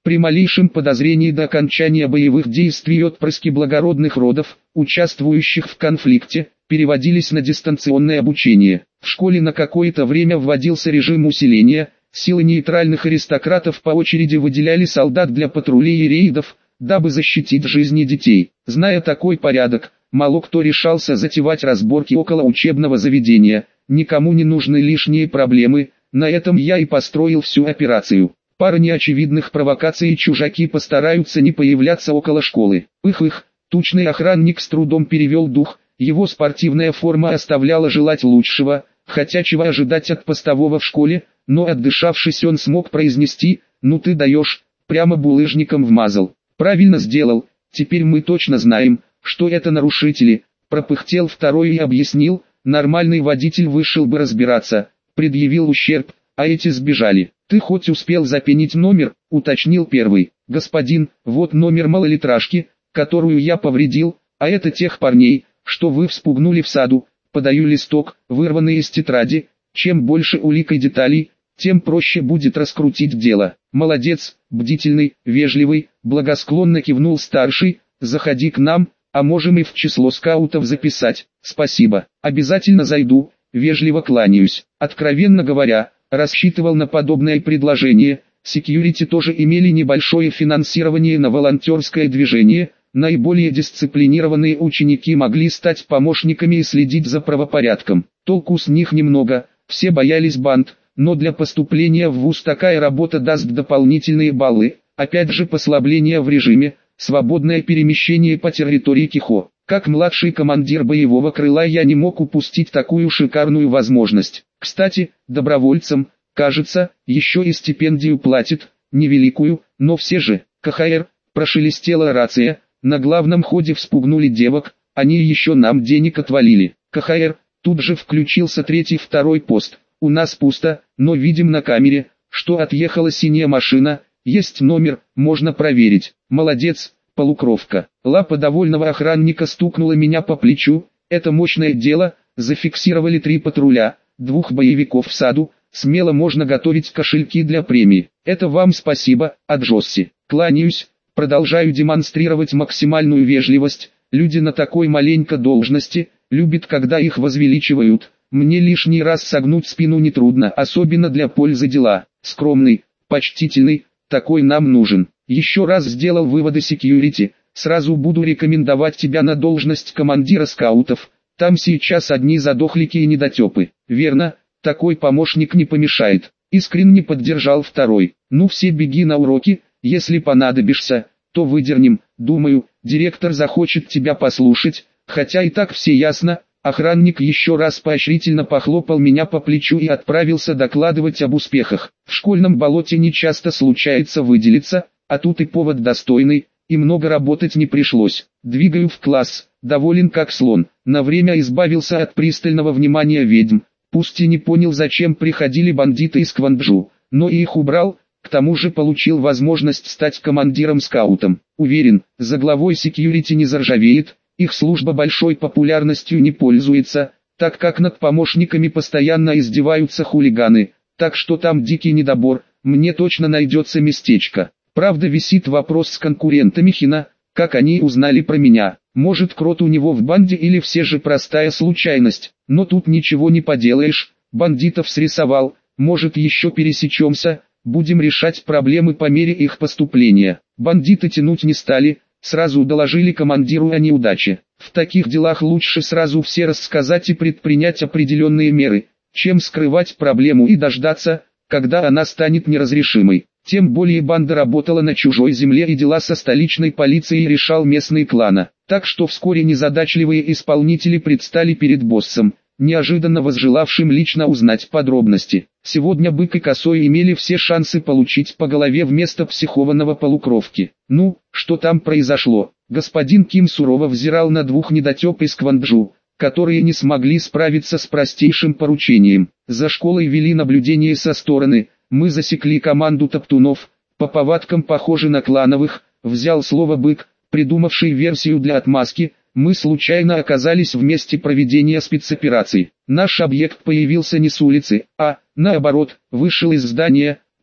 При малейшем подозрении до окончания боевых действий отпрыски благородных родов, участвующих в конфликте, переводились на дистанционное обучение. В школе на какое-то время вводился режим усиления, силы нейтральных аристократов по очереди выделяли солдат для патрулей и рейдов, дабы защитить жизни детей. Зная такой порядок, мало кто решался затевать разборки около учебного заведения, никому не нужны лишние проблемы, на этом я и построил всю операцию. Пара неочевидных провокаций и чужаки постараются не появляться около школы. Их, тучный охранник с трудом перевел дух, его спортивная форма оставляла желать лучшего, хотя чего ожидать от постового в школе, но отдышавшись он смог произнести: «Ну ты даешь», прямо булыжником вмазал. «Правильно сделал, теперь мы точно знаем, что это нарушители», пропыхтел второй и объяснил: «Нормальный водитель вышел бы разбираться, предъявил ущерб, а эти сбежали». «Ты хоть успел запенить номер?» — уточнил первый. «Господин, вот номер малолитражки, которую я повредил, а это тех парней, что вы вспугнули в саду». Подаю листок, вырванный из тетради. Чем больше улик и деталей, тем проще будет раскрутить дело. «Молодец, бдительный, вежливый», благосклонно кивнул старший. «Заходи к нам, а можем и в число скаутов записать». «Спасибо, обязательно зайду», вежливо кланяюсь. Откровенно говоря, рассчитывал на подобное предложение. Секьюрити тоже имели небольшое финансирование на волонтерское движение. Наиболее дисциплинированные ученики могли стать помощниками и следить за правопорядком. Толку с них немного, все боялись банд, но для поступления в вуз такая работа даст дополнительные баллы. Опять же послабление в режиме, свободное перемещение по территории Кихо. Как младший командир боевого крыла я не мог упустить такую шикарную возможность. Кстати, добровольцам, кажется, еще и стипендию платят, невеликую, но все же. КХР, прошелестела рация, на главном ходе вспугнули девок, они еще нам денег отвалили. КХР, тут же включился второй пост. У нас пусто, но видим на камере, что отъехала синяя машина, есть номер, можно проверить. Молодец, полукровка. Лапа довольного охранника стукнула меня по плечу. Это мощное дело, зафиксировали 3 патруля, 2 боевиков в саду, смело можно готовить кошельки для премии. Это вам спасибо, от Джосси. Кланяюсь, продолжаю демонстрировать максимальную вежливость. Люди на такой маленькой должности, любят когда их возвеличивают. Мне лишний раз согнуть спину нетрудно, особенно для пользы дела. Скромный, почтительный, такой нам нужен. Еще раз сделал выводы секьюрити, сразу буду рекомендовать тебя на должность командира скаутов. Там сейчас одни задохлики и недотепы. Верно, такой помощник не помешает. Искренне поддержал второй. Ну все беги на уроки, если понадобишься, то выдернем. Думаю, директор захочет тебя послушать, хотя и так все ясно. Охранник еще раз поощрительно похлопал меня по плечу и отправился докладывать об успехах. В школьном болоте не часто случается выделиться, а тут и повод достойный, и много работать не пришлось. Двигаю в класс, доволен как слон, на время избавился от пристального внимания ведьм. Пусть и не понял, зачем приходили бандиты из Кванджу, но и их убрал, к тому же получил возможность стать командиром-скаутом. Уверен, за главой секьюрити не заржавеет. Их служба большой популярностью не пользуется, так как над помощниками постоянно издеваются хулиганы, так что там дикий недобор, мне точно найдется местечко. Правда, висит вопрос с конкурентами Хина, как они узнали про меня. Может, крот у него в банде или все же простая случайность, но тут ничего не поделаешь, бандитов срисовал, может еще пересечемся, будем решать проблемы по мере их поступления. Бандиты тянуть не стали. Сразу доложили командиру о неудаче. В таких делах лучше сразу все рассказать и предпринять определенные меры, чем скрывать проблему и дождаться, когда она станет неразрешимой. Тем более банда работала на чужой земле и дела со столичной полицией решал местный клана. Так что вскоре незадачливые исполнители предстали перед боссом, неожиданно возжелавшим лично узнать подробности. Сегодня Бык и Косой имели все шансы получить по голове вместо психованного полукровки. Ну, что там произошло? Господин Ким сурово взирал на 2 недотеп из Кванджу, которые не смогли справиться с простейшим поручением. За школой вели наблюдение со стороны, мы засекли команду топтунов, по повадкам похожи на клановых, взял слово Бык, придумавший версию для отмазки. Мы случайно оказались в месте проведения спецоперации. Наш объект появился не с улицы, а, наоборот, вышел из здания,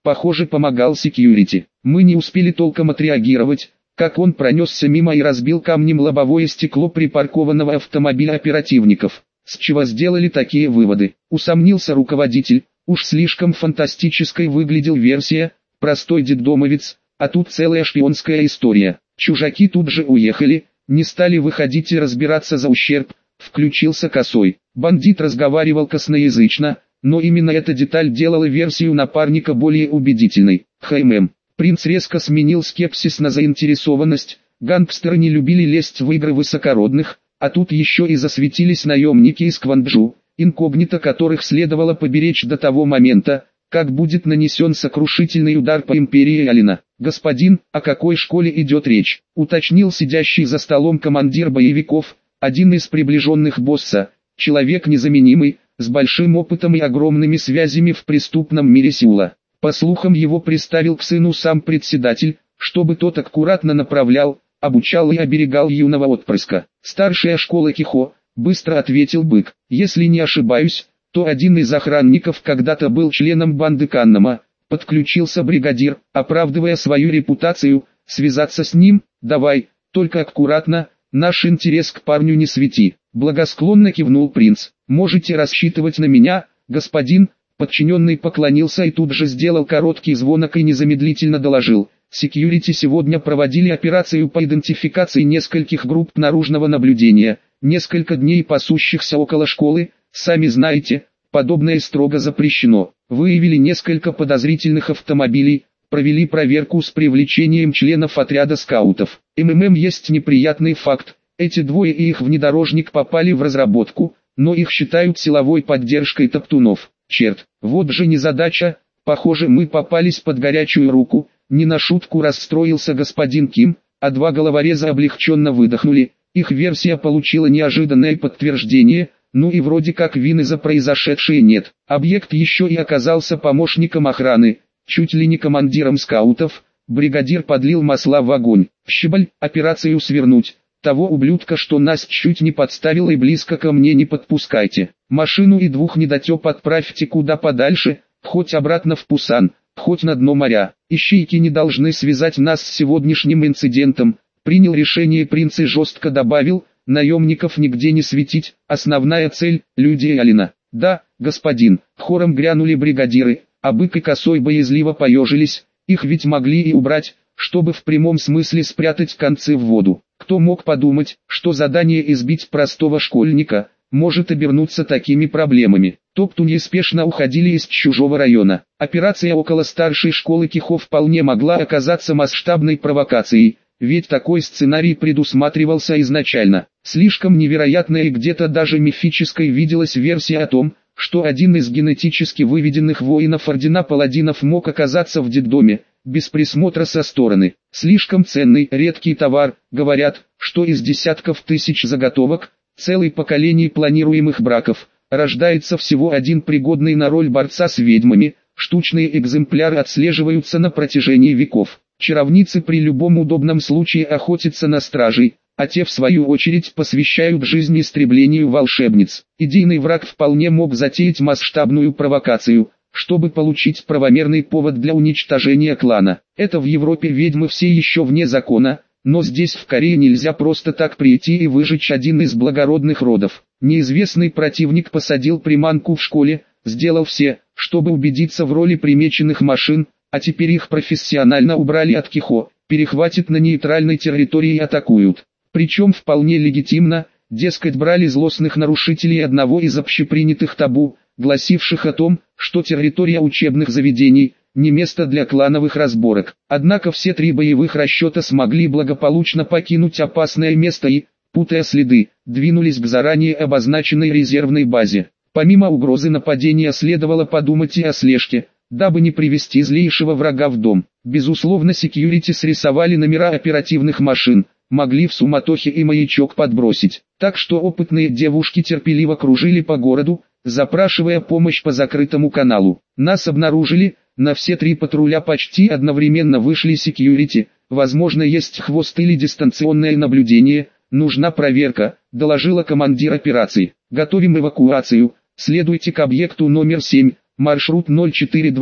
Похоже, помогал секьюрити. Мы не успели толком отреагировать, как он пронесся мимо и разбил камнем лобовое стекло припаркованного автомобиля оперативников. С чего сделали такие выводы? Усомнился руководитель. Уж слишком фантастической выглядел версия, простой детдомовец, а тут целая шпионская история. Чужаки тут же уехали, не стали выходить и разбираться за ущерб, включился Косой. Бандит разговаривал косноязычно, но именно эта деталь делала версию напарника более убедительной. Принц резко сменил скепсис на заинтересованность, гангстеры не любили лезть в игры высокородных, а тут еще и засветились наемники из Кванджу, инкогнито которых следовало поберечь до того момента, как будет нанесен сокрушительный удар по империи Алина. «Господин, о какой школе идет речь?» — уточнил сидящий за столом командир боевиков, один из приближенных босса, человек незаменимый, с большим опытом и огромными связями в преступном мире Сеула. По слухам, его приставил к сыну сам председатель, чтобы тот аккуратно направлял, обучал и оберегал юного отпрыска. «Старшая школа Кихо», — быстро ответил Бык. «Если не ошибаюсь, то один из охранников когда-то был членом банды Каннама», — подключился бригадир, оправдывая свою репутацию. «Связаться с ним? Давай, только аккуратно, наш интерес к парню не свети». Благосклонно кивнул принц. «Можете рассчитывать на меня, господин». Подчиненный поклонился и тут же сделал короткий звонок и незамедлительно доложил. Секьюрити сегодня проводили операцию по идентификации нескольких групп наружного наблюдения, несколько дней пасущихся около школы. Сами знаете, подобное строго запрещено. Выявили несколько подозрительных автомобилей, провели проверку с привлечением членов отряда скаутов. Есть неприятный факт. Эти двое и их внедорожник попали в разработку, но их считают силовой поддержкой топтунов. Черт, вот же незадача, похоже, мы попались под горячую руку. Не на шутку расстроился господин Ким, а два головореза облегченно выдохнули. Их версия получила неожиданное подтверждение, ну и вроде как вины за произошедшее нет. Объект еще и оказался помощником охраны, чуть ли не командиром скаутов. Бригадир подлил масла в огонь. «Щебаль, операцию свернуть. Того ублюдка, что нас чуть не подставил, и близко ко мне не подпускайте. Машину и двух недотеп отправьте куда подальше, хоть обратно в Пусан, хоть на дно моря. Ищейки не должны связать нас с сегодняшним инцидентом». Принял решение принц и жестко добавил: «Наемников нигде не светить, основная цель — люди Алина». «Да, господин», — хором грянули бригадиры, а Бык и Косой боязливо поежились. Их ведь могли и убрать, чтобы в прямом смысле спрятать концы в воду. Кто мог подумать, что задание избить простого школьника может обернуться такими проблемами. Топтуньи спешно уходили из чужого района. Операция около старшей школы Кихо вполне могла оказаться масштабной провокацией, ведь такой сценарий предусматривался изначально. Слишком невероятной и где-то даже мифической виделась версия о том, что один из генетически выведенных воинов ордена паладинов мог оказаться в детдоме, без присмотра со стороны. Слишком ценный, редкий товар. Говорят, что из десятков тысяч заготовок, целых поколений планируемых браков, рождается всего один пригодный на роль борца с ведьмами. Штучные экземпляры отслеживаются на протяжении веков. Чаровницы при любом удобном случае охотятся на стражей, а те в свою очередь посвящают жизнь истреблению волшебниц. Идейный враг вполне мог затеять масштабную провокацию, чтобы получить правомерный повод для уничтожения клана. Это в Европе ведьмы все еще вне закона, но здесь в Корее нельзя просто так прийти и выжечь один из благородных родов. Неизвестный противник посадил приманку в школе, сделал все, чтобы убедиться в роли примеченных машин, а теперь их профессионально убрали от Кихо, перехватят на нейтральной территории и атакуют. Причем вполне легитимно, дескать, брали злостных нарушителей одного из общепринятых табу, гласивших о том, что территория учебных заведений – не место для клановых разборок. Однако все три боевых расчета смогли благополучно покинуть опасное место и, путая следы, двинулись к заранее обозначенной резервной базе. Помимо угрозы нападения следовало подумать и о слежке, дабы не привести злейшего врага в дом. Безусловно, секьюрити срисовали номера оперативных машин, могли в суматохе и маячок подбросить. Так что опытные девушки терпеливо кружили по городу, запрашивая помощь по закрытому каналу. Нас обнаружили, на все три патруля почти одновременно вышли секьюрити. «Возможно, есть хвост или дистанционное наблюдение, нужна проверка», — доложила командир операции. «Готовим эвакуацию, следуйте к объекту номер 7, маршрут 042,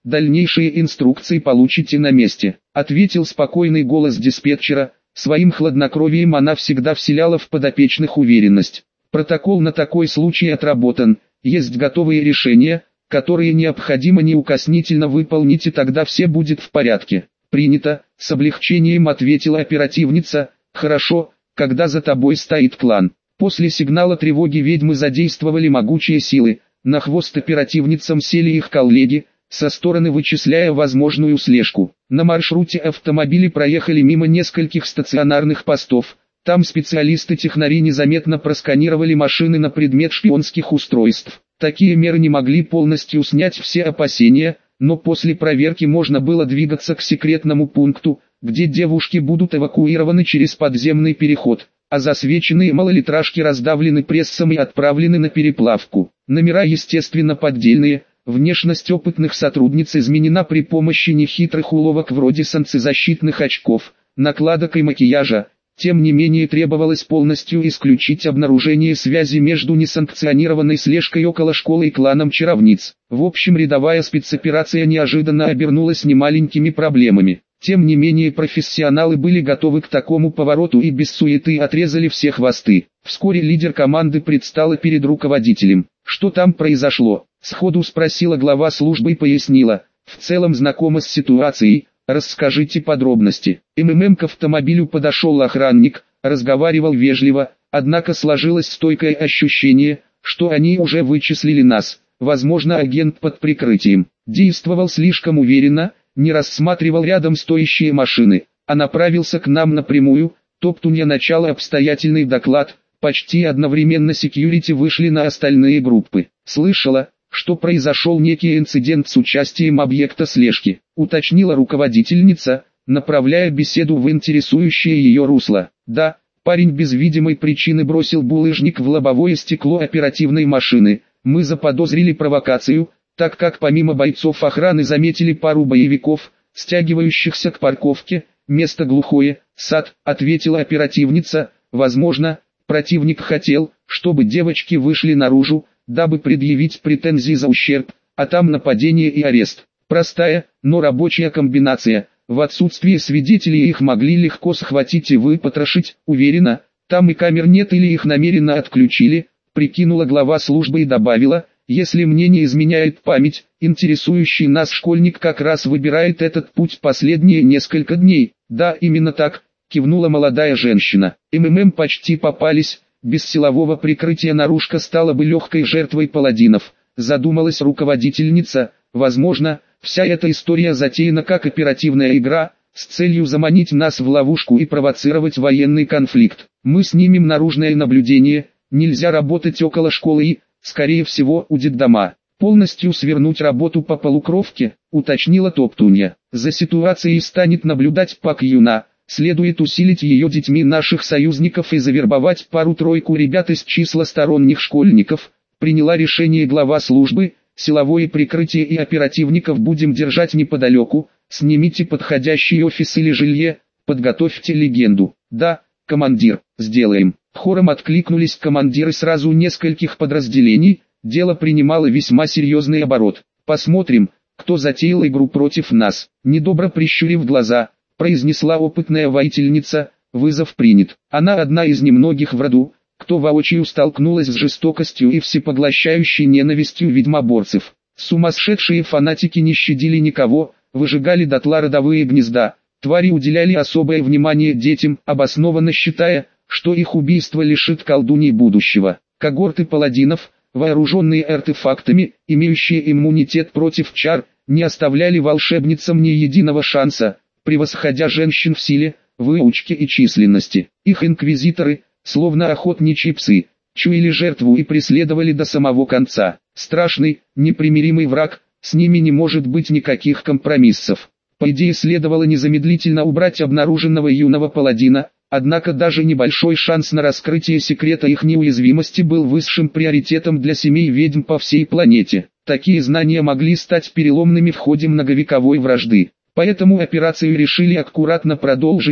Дальнейшие инструкции получите на месте», — ответил спокойный голос диспетчера. Своим хладнокровием она всегда вселяла в подопечных уверенность. Протокол на такой случай отработан, есть готовые решения, которые необходимо неукоснительно выполнить, и тогда все будет в порядке. «Принято», — с облегчением ответила оперативница. «Хорошо, когда за тобой стоит клан». После сигнала тревоги ведьмы задействовали могучие силы. На хвост оперативницам сели их коллеги, со стороны вычисляя возможную слежку. На маршруте автомобили проехали мимо нескольких стационарных постов. Там специалисты-технари незаметно просканировали машины на предмет шпионских устройств. Такие меры не могли полностью снять все опасения, но после проверки можно было двигаться к секретному пункту, где девушки будут эвакуированы через подземный переход, а засвеченные малолитражки раздавлены прессом и отправлены на переплавку. Номера естественно поддельные, внешность опытных сотрудниц изменена при помощи нехитрых уловок вроде солнцезащитных очков, накладок и макияжа. Тем не менее требовалось полностью исключить обнаружение связи между несанкционированной слежкой около школы и кланом чаровниц. В общем, рядовая спецоперация неожиданно обернулась немаленькими проблемами. Тем не менее профессионалы были готовы к такому повороту и без суеты отрезали все хвосты. Вскоре лидер команды предстала перед руководителем. «Что там произошло?» — сходу спросила глава службы и пояснила. «В целом знакома с ситуацией. Расскажите подробности». К автомобилю подошел охранник, разговаривал вежливо, однако сложилось стойкое ощущение, что они уже вычислили нас. Возможно, агент под прикрытием. Действовал слишком уверенно, не рассматривал рядом стоящие машины, а направился к нам напрямую. Топтунья начала обстоятельный доклад. Почти одновременно секьюрити вышли на остальные группы. «Слышала, что произошел некий инцидент с участием объекта слежки», уточнила руководительница, направляя беседу в интересующее ее русло. «Да, парень без видимой причины бросил булыжник в лобовое стекло оперативной машины. Мы заподозрили провокацию, так как помимо бойцов охраны заметили пару боевиков, стягивающихся к парковке. Место глухое, сад», ответила оперативница. «Возможно, противник хотел, чтобы девочки вышли наружу, дабы предъявить претензии за ущерб, а там нападение и арест. Простая, но рабочая комбинация. В отсутствие свидетелей их могли легко схватить и выпотрошить. Уверена, там и камер нет или их намеренно отключили», прикинула глава службы и добавила. «Если мне не изменяет память, интересующий нас школьник как раз выбирает этот путь последние несколько дней». «Да, именно так», кивнула молодая женщина. Почти попались. Без силового прикрытия наружка стала бы легкой жертвой паладинов, задумалась руководительница. Возможно, вся эта история затеяна как оперативная игра, с целью заманить нас в ловушку и провоцировать военный конфликт. Мы снимем наружное наблюдение, нельзя работать около школы и, скорее всего, у детдома. Полностью свернуть работу по полукровке, уточнила Топтунья. За ситуацией станет наблюдать Пак Юна. Следует усилить ее детьми наших союзников и завербовать пару-тройку ребят из числа сторонних школьников. Приняла решение глава службы. Силовое прикрытие и оперативников будем держать неподалеку. Снимите подходящий офис или жилье, подготовьте легенду. Да, командир, сделаем. Хором откликнулись командиры сразу нескольких подразделений. Дело принимало весьма серьезный оборот. Посмотрим, кто затеял игру против нас. Недобро прищурив глаза, произнесла опытная воительница. Вызов принят. Она одна из немногих в роду, кто воочию столкнулась с жестокостью и всепоглощающей ненавистью ведьмоборцев. Сумасшедшие фанатики не щадили никого, выжигали дотла родовые гнезда. Твари уделяли особое внимание детям, обоснованно считая, что их убийство лишит колдуней будущего. Когорты паладинов, вооруженные артефактами, имеющие иммунитет против чар, не оставляли волшебницам ни единого шанса, превосходя женщин в силе, выучке и численности. Их инквизиторы, словно охотничьи псы, чуяли жертву и преследовали до самого конца. Страшный, непримиримый враг, с ними не может быть никаких компромиссов. По идее следовало незамедлительно убрать обнаруженного юного паладина, однако даже небольшой шанс на раскрытие секрета их неуязвимости был высшим приоритетом для семей ведьм по всей планете. Такие знания могли стать переломными в ходе многовековой вражды. Поэтому операцию решили аккуратно продолжить,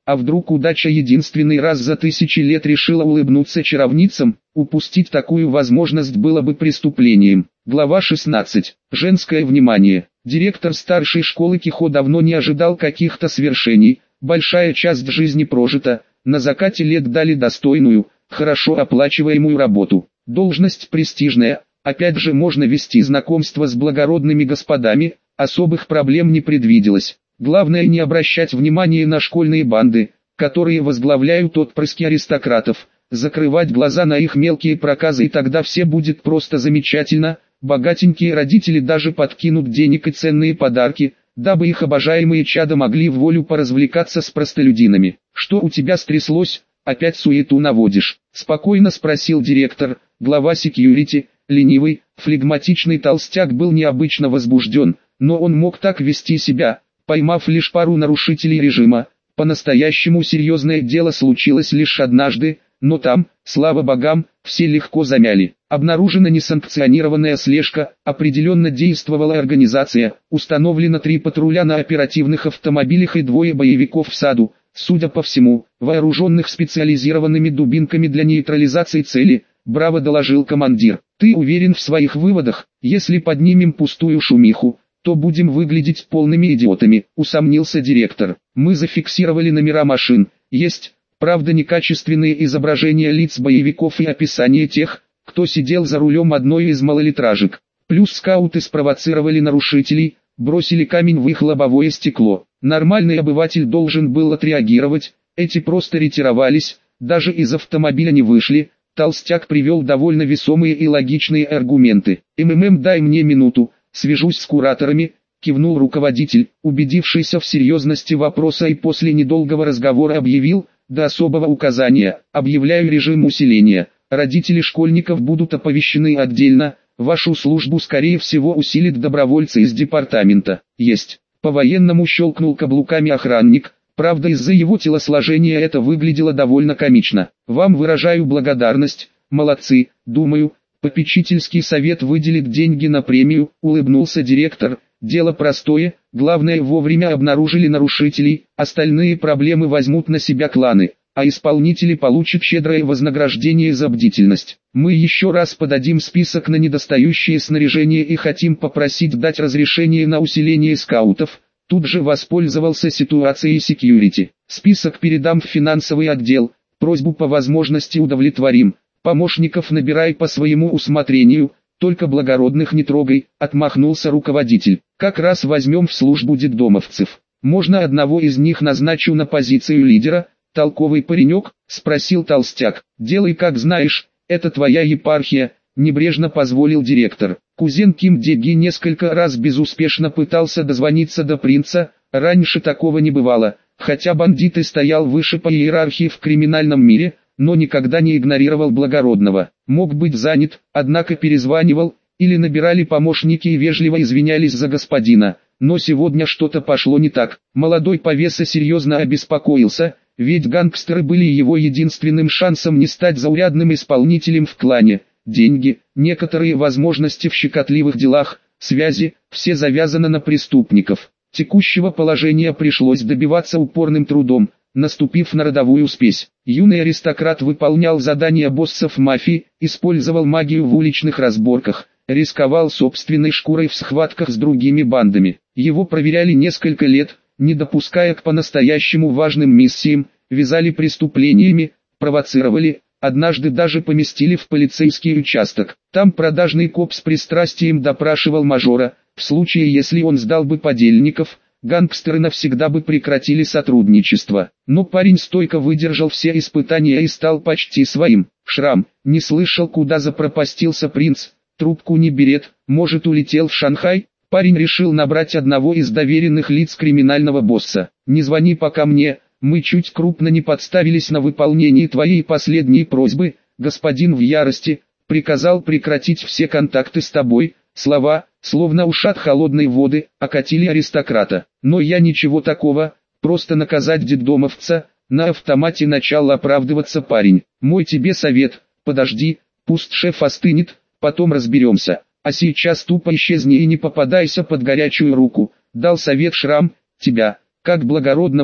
А вдруг удача единственный раз за 1000 лет решила улыбнуться чаровницам? Упустить такую возможность было бы преступлением. Глава 16. Женское внимание. Директор старшей школы Кихо давно не ожидал каких-то свершений. Большая часть жизни прожита, на закате лет дали достойную, хорошо оплачиваемую работу. Должность престижная, опять же можно вести знакомство с благородными господами, особых проблем не предвиделось. Главное не обращать внимания на школьные банды, которые возглавляют отпрыски аристократов, закрывать глаза на их мелкие проказы, и тогда все будет просто замечательно. Богатенькие родители даже подкинут денег и ценные подарки, дабы их обожаемые чада могли в волю поразвлекаться с простолюдинами. «Что у тебя стряслось? Опять суету наводишь?» — спокойно спросил директор. Глава секьюрити, ленивый, флегматичный толстяк, был необычно возбужден, но он мог так вести себя, поймав лишь пару нарушителей режима. По-настоящему серьезное дело случилось лишь однажды, но там, слава богам, все легко замяли. Обнаружена несанкционированная слежка, определенно действовала организация, установлено 3 патруля на оперативных автомобилях и 2 боевиков в саду, судя по всему, вооруженных специализированными дубинками для нейтрализации цели. Браво, доложил командир. Ты уверен в своих выводах? Если поднимем пустую шумиху, то будем выглядеть полными идиотами, усомнился директор. Мы зафиксировали номера машин, есть, правда, некачественные изображения лиц боевиков и описание тех, кто сидел за рулем одной из малолитражек. Плюс скауты спровоцировали нарушителей, бросили камень в их лобовое стекло. Нормальный обыватель должен был отреагировать, эти просто ретировались, даже из автомобиля не вышли. Толстяк привел довольно весомые и логичные аргументы. Дай мне минуту, свяжусь с кураторами, кивнул руководитель, убедившийся в серьезности вопроса, и после недолгого разговора объявил: до особого указания, объявляю режим усиления. Родители школьников будут оповещены отдельно, вашу службу скорее всего усилит добровольцы из департамента. Есть. По-военному щелкнул каблуками охранник, правда из-за его телосложения это выглядело довольно комично. Вам выражаю благодарность, молодцы, думаю, попечительский совет выделит деньги на премию, улыбнулся директор. Дело простое, главное вовремя обнаружили нарушителей, остальные проблемы возьмут на себя кланы, а исполнители получат щедрое вознаграждение за бдительность. Мы еще раз подадим список на недостающее снаряжение и хотим попросить дать разрешение на усиление скаутов. Тут же воспользовался ситуацией секьюрити. Список передам в финансовый отдел, просьбу по возможности удовлетворим. Помощников набирай по своему усмотрению, только благородных не трогай, отмахнулся руководитель. Как раз возьмем в службу детдомовцев. Можно одного из них назначу на позицию лидера? Толковый паренек, спросил толстяк. Делай как знаешь, это твоя епархия, небрежно позволил директор. Кузен Ким Деги несколько раз безуспешно пытался дозвониться до принца, раньше такого не бывало, хотя бандит и стоял выше по иерархии в криминальном мире, но никогда не игнорировал благородного. Мог быть занят, однако перезванивал, или набирали помощники и вежливо извинялись за господина. Но сегодня что-то пошло не так. Молодой повеса серьезно обеспокоился, ведь гангстеры были его единственным шансом не стать заурядным исполнителем в клане. Деньги, некоторые возможности в щекотливых делах, связи, все завязано на преступников. Текущего положения пришлось добиваться упорным трудом, наступив на родовую спесь. Юный аристократ выполнял задания боссов мафии, использовал магию в уличных разборках, рисковал собственной шкурой в схватках с другими бандами. Его проверяли несколько лет, не допуская к по-настоящему важным миссиям, вязали преступлениями, провоцировали, однажды даже поместили в полицейский участок. Там продажный коп с пристрастием допрашивал мажора, в случае если он сдал бы подельников, гангстеры навсегда бы прекратили сотрудничество. Но парень стойко выдержал все испытания и стал почти своим. Шрам, не слышал, куда запропастился принц, трубку не берет, может улетел в Шанхай? Парень решил набрать одного из доверенных лиц криминального босса. Не звони пока мне, мы чуть крупно не подставились на выполнении твоей последней просьбы, господин в ярости, приказал прекратить все контакты с тобой. Слова, словно ушат холодной воды, окатили аристократа. Но я ничего такого, просто наказать детдомовца. На автомате начал оправдываться парень. Мой тебе совет, подожди, пусть шеф остынет, потом разберемся. А сейчас тупо исчезни и не попадайся под горячую руку. Дал совет Шрам, тебя, как благородного,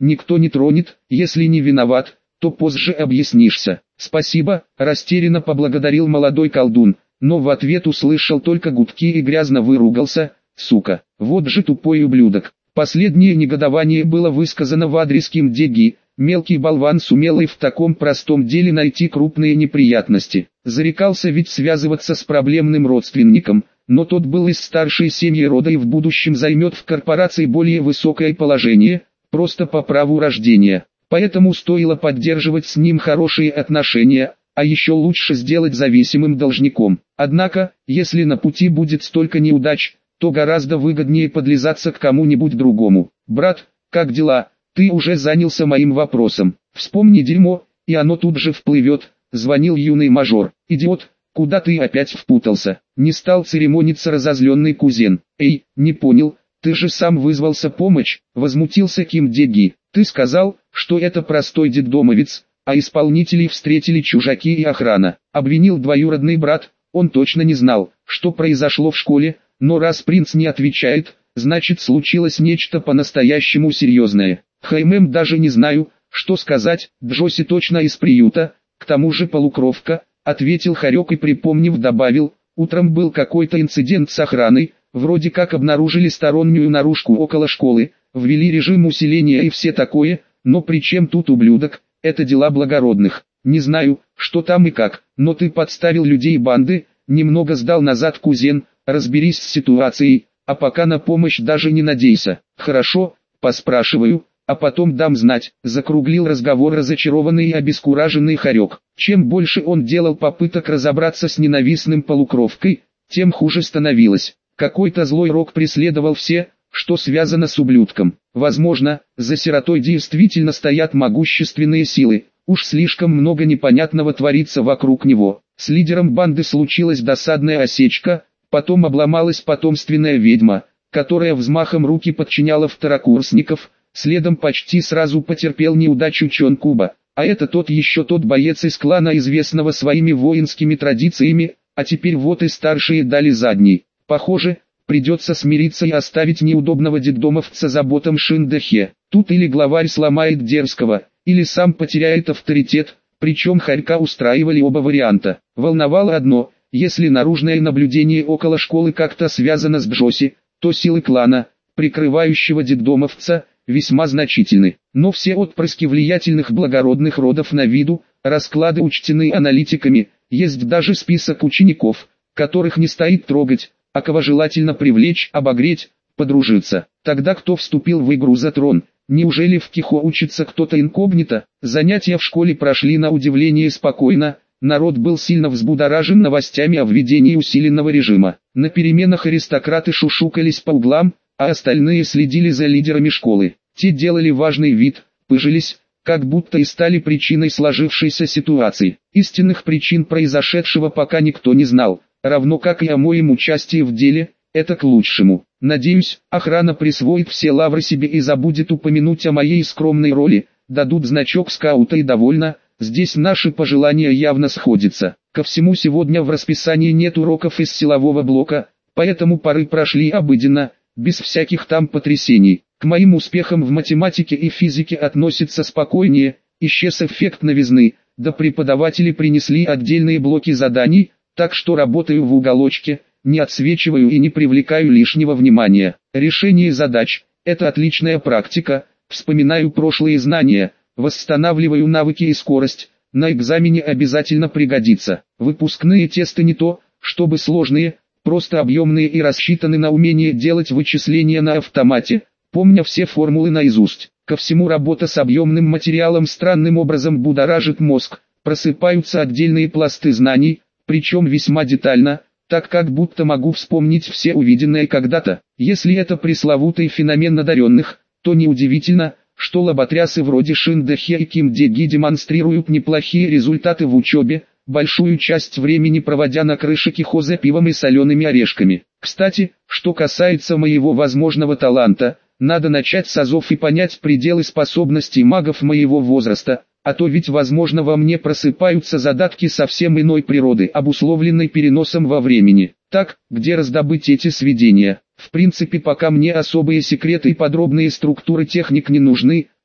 никто не тронет, если не виноват, то позже объяснишься. Спасибо, растерянно поблагодарил молодой колдун, но в ответ услышал только гудки и грязно выругался: сука, вот же тупой ублюдок. Последнее негодование было высказано в адрес Ким Дэ-ги. Мелкий болван сумел и в таком простом деле найти крупные неприятности. Зарекался ведь связываться с проблемным родственником, но тот был из старшей семьи рода и в будущем займет в корпорации более высокое положение, просто по праву рождения. Поэтому стоило поддерживать с ним хорошие отношения, а еще лучше сделать зависимым должником. Однако, если на пути будет столько неудач, то гораздо выгоднее подлизаться к кому-нибудь другому. «Брат, как дела? Ты уже занялся моим вопросом. Вспомни дерьмо, и оно тут же вплывет», — звонил юный мажор. «Идиот, куда ты опять впутался?» Не стал церемониться разозленный кузен. «Эй, не понял, ты же сам вызвался помочь», — возмутился Ким Дэ-ги. «Ты сказал, что это простой детдомовец, а исполнителей встретили чужаки и охрана», — обвинил двоюродный брат. Он точно не знал, что произошло в школе, но раз принц не отвечает, значит случилось нечто по-настоящему серьезное. Даже не знаю, что сказать, Джоси точно из приюта, к тому же полукровка», — ответил Харек и, припомнив, добавил: «Утром был какой-то инцидент с охраной, вроде как обнаружили стороннюю наружку около школы, ввели режим усиления и все такое, но при чем тут ублюдок, это дела благородных. Не знаю, что там и как, но ты подставил людей банды», — немного сдал назад кузен. «Разберись с ситуацией, а пока на помощь даже не надейся». «Хорошо, поспрашиваю, а потом дам знать», — закруглил разговор разочарованный и обескураженный Харек. Чем больше он делал попыток разобраться с ненавистным полукровкой, тем хуже становилось. Какой-то злой рок преследовал все, что связано с ублюдком. Возможно, за сиротой действительно стоят могущественные силы, уж слишком много непонятного творится вокруг него. С лидером банды случилась досадная осечка, потом обломалась потомственная ведьма, которая взмахом руки подчиняла второкурсников, следом почти сразу потерпел неудачу Чон Куба, а это тот боец из клана, известного своими воинскими традициями, а теперь вот и старшие дали задний. Похоже, придется смириться и оставить неудобного детдомовца заботам Шин Дэ-хе. Тут или главарь сломает дерзкого, или сам потеряет авторитет, причем Харька устраивали оба варианта. Волновало одно: если наружное наблюдение около школы как-то связано с Джоси, то силы клана, прикрывающего детдомовца, весьма значительны. Но все отпрыски влиятельных благородных родов на виду, расклады учтены аналитиками, есть даже список учеников, которых не стоит трогать, а кого желательно привлечь, обогреть, подружиться. Тогда кто вступил в игру за трон? Неужели в Кихо учится кто-то инкогнито? Занятия в школе прошли на удивление спокойно. Народ был сильно взбудоражен новостями о введении усиленного режима. На переменах аристократы шушукались по углам, а остальные следили за лидерами школы. Те делали важный вид, пыжились, как будто и стали причиной сложившейся ситуации. Истинных причин произошедшего пока никто не знал, равно как и о моем участии в деле. Это к лучшему. Надеюсь, охрана присвоит все лавры себе и забудет упомянуть о моей скромной роли, дадут значок скаута и довольно. Здесь наши пожелания явно сходятся. Ко всему, сегодня в расписании нет уроков из силового блока, поэтому пары прошли обыденно, без всяких там потрясений. К моим успехам в математике и физике относятся спокойнее, исчез эффект новизны, да преподаватели принесли отдельные блоки заданий, так что работаю в уголочке, не отсвечиваю и не привлекаю лишнего внимания. Решение задач – это отличная практика, вспоминаю прошлые знания, восстанавливаю навыки и скорость, на экзамене обязательно пригодится. Выпускные тесты не то, чтобы сложные, просто объемные и рассчитаны на умение делать вычисления на автомате, помня все формулы наизусть. Ко всему, работа с объемным материалом странным образом будоражит мозг, просыпаются отдельные пласты знаний, причем весьма детально, так как будто могу вспомнить все увиденное когда-то. Если это пресловутый феномен одаренных, то неудивительно, что лоботрясы вроде Шин Дэ-хе и Ким Дэ-ги демонстрируют неплохие результаты в учебе, большую часть времени проводя на крыше Кихо за пивом и солеными орешками. Кстати, что касается моего возможного таланта, надо начать с азов и понять пределы способностей магов моего возраста, а то ведь возможно во мне просыпаются задатки совсем иной природы, обусловленной переносом во времени. Так, где раздобыть эти сведения? В принципе, пока мне особые секреты и подробные структуры техник не нужны,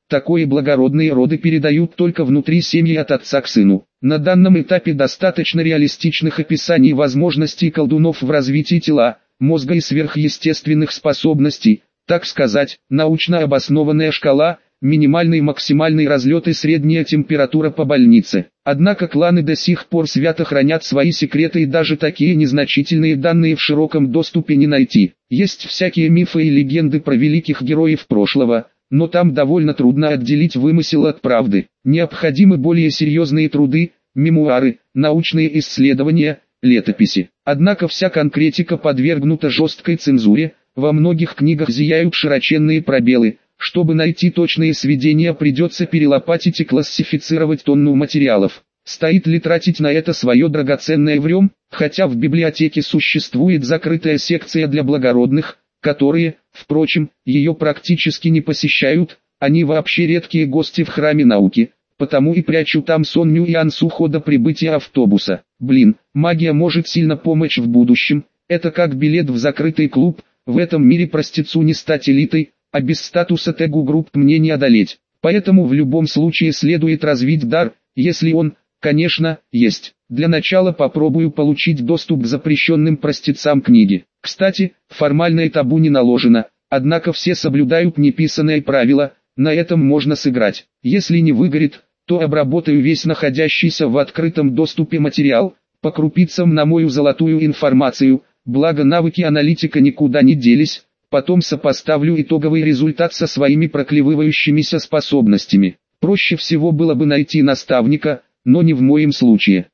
Такое благородные роды передают только внутри семьи от отца к сыну. На данном этапе достаточно реалистичных описаний возможностей колдунов в развитии тела, мозга и сверхъестественных способностей, так сказать, научно обоснованная шкала, минимальный и максимальный разлет и средняя температура по больнице. Однако кланы до сих пор свято хранят свои секреты, и даже такие незначительные данные в широком доступе не найти. Есть всякие мифы и легенды про великих героев прошлого, но там довольно трудно отделить вымысел от правды. Необходимы более серьезные труды, мемуары, научные исследования, летописи. Однако вся конкретика подвергнута жесткой цензуре, во многих книгах зияют широченные пробелы. Чтобы найти точные сведения, придется перелопатить и классифицировать тонну материалов. Стоит ли тратить на это свое драгоценное время, хотя в библиотеке существует закрытая секция для благородных, которые, впрочем, ее практически не посещают, они вообще редкие гости в храме науки, потому и прячу там сонную Янсухо до прибытия автобуса. Магия может сильно помочь в будущем, это как билет в закрытый клуб, в этом мире простецу не стать элитой, а без статуса тегу-групп мне не одолеть. Поэтому в любом случае следует развить дар, если он, конечно, есть. Для начала попробую получить доступ к запрещенным простецам книги. Кстати, формальное табу не наложено, однако все соблюдают неписанное правило, на этом можно сыграть. Если не выгорит, то обработаю весь находящийся в открытом доступе материал, по крупицам намою золотую информацию, благо навыки аналитика никуда не делись. Потом сопоставлю итоговый результат со своими проклевывающимися способностями. Проще всего было бы найти наставника, но не в моем случае.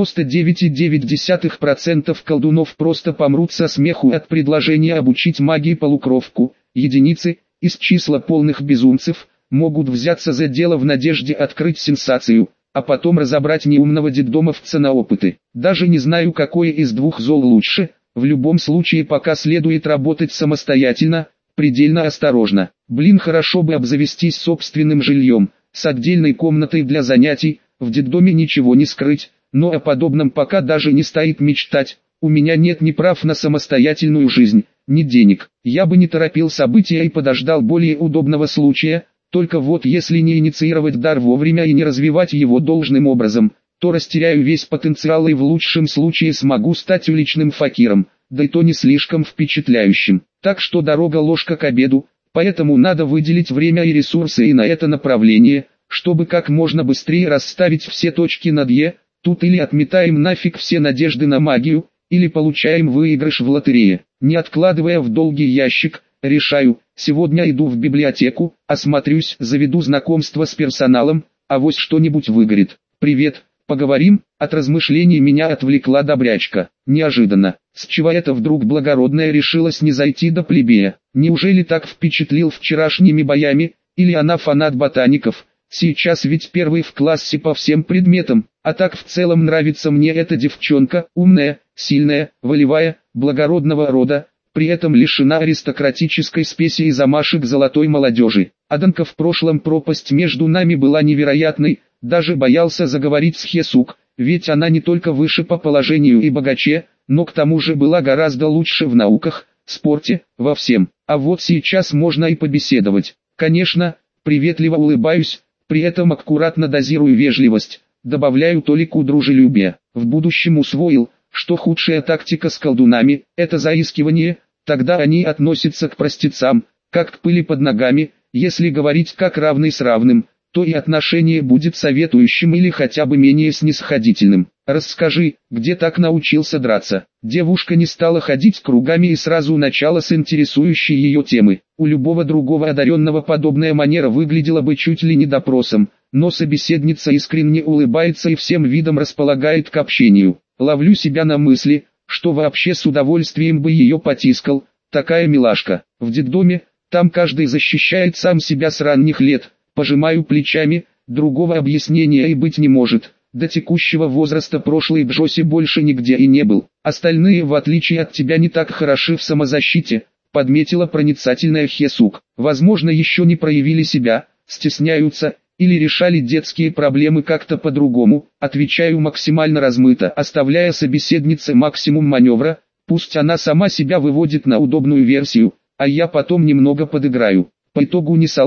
99,9% колдунов просто помрут со смеху от предложения обучить магии полукровку. Единицы, из числа полных безумцев, могут взяться за дело в надежде открыть сенсацию, а потом разобрать неумного детдомовца на опыты. Даже не знаю, какое из двух зол лучше. В любом случае пока следует работать самостоятельно, предельно осторожно. Хорошо бы обзавестись собственным жильем, с отдельной комнатой для занятий, в детдоме ничего не скрыть, но о подобном пока даже не стоит мечтать. У меня нет ни прав на самостоятельную жизнь, ни денег. Я бы не торопил события и подождал более удобного случая, только вот если не инициировать дар вовремя и не развивать его должным образом, то растеряю весь потенциал и в лучшем случае смогу стать уличным факиром, да и то не слишком впечатляющим. Так что дорога ложка к обеду, поэтому надо выделить время и ресурсы и на это направление, чтобы как можно быстрее расставить все точки над «е». Тут или отметаем нафиг все надежды на магию, или получаем выигрыш в лотерее. Не откладывая в долгий ящик, решаю, сегодня иду в библиотеку, осмотрюсь, заведу знакомство с персоналом, авось что-нибудь выгорит. «Привет, поговорим?» От размышлений меня отвлекла добрячка. Неожиданно, с чего это вдруг благородная решилась не зайти до плебея? Неужели так впечатлил вчерашними боями, или она фанат ботаников? Сейчас ведь первый в классе по всем предметам, а так в целом нравится мне эта девчонка, умная, сильная, волевая, благородного рода, при этом лишена аристократической спеси и замашек золотой молодежи. Однако в прошлом пропасть между нами была невероятной, даже боялся заговорить с Хесук, ведь она не только выше по положению и богаче, но к тому же была гораздо лучше в науках, спорте, во всем. А вот сейчас можно и побеседовать. Конечно, приветливо улыбаюсь, при этом аккуратно дозирую вежливость, добавляю толику дружелюбия. В будущем усвоил, что худшая тактика с колдунами – это заискивание, тогда они относятся к простецам, как к пыли под ногами, если говорить как равный с равным, то и отношение будет советующим или хотя бы менее снисходительным. «Расскажи, где так научился драться?» Девушка не стала ходить кругами и сразу начала с интересующей ее темы. У любого другого одаренного подобная манера выглядела бы чуть ли не допросом, но собеседница искренне улыбается и всем видом располагает к общению. Ловлю себя на мысли, что вообще с удовольствием бы ее потискал, такая милашка. В детдоме, там каждый защищает сам себя с ранних лет. Пожимаю плечами, другого объяснения и быть не может. До текущего возраста прошлый Джоси больше нигде и не был. Остальные, в отличие от тебя, не так хороши в самозащите, подметила проницательная Хесук. Возможно, еще не проявили себя, стесняются, или решали детские проблемы как-то по-другому. Отвечаю максимально размыто, оставляя собеседнице максимум маневра, пусть она сама себя выводит на удобную версию, а я потом немного подыграю. По итогу не солгу,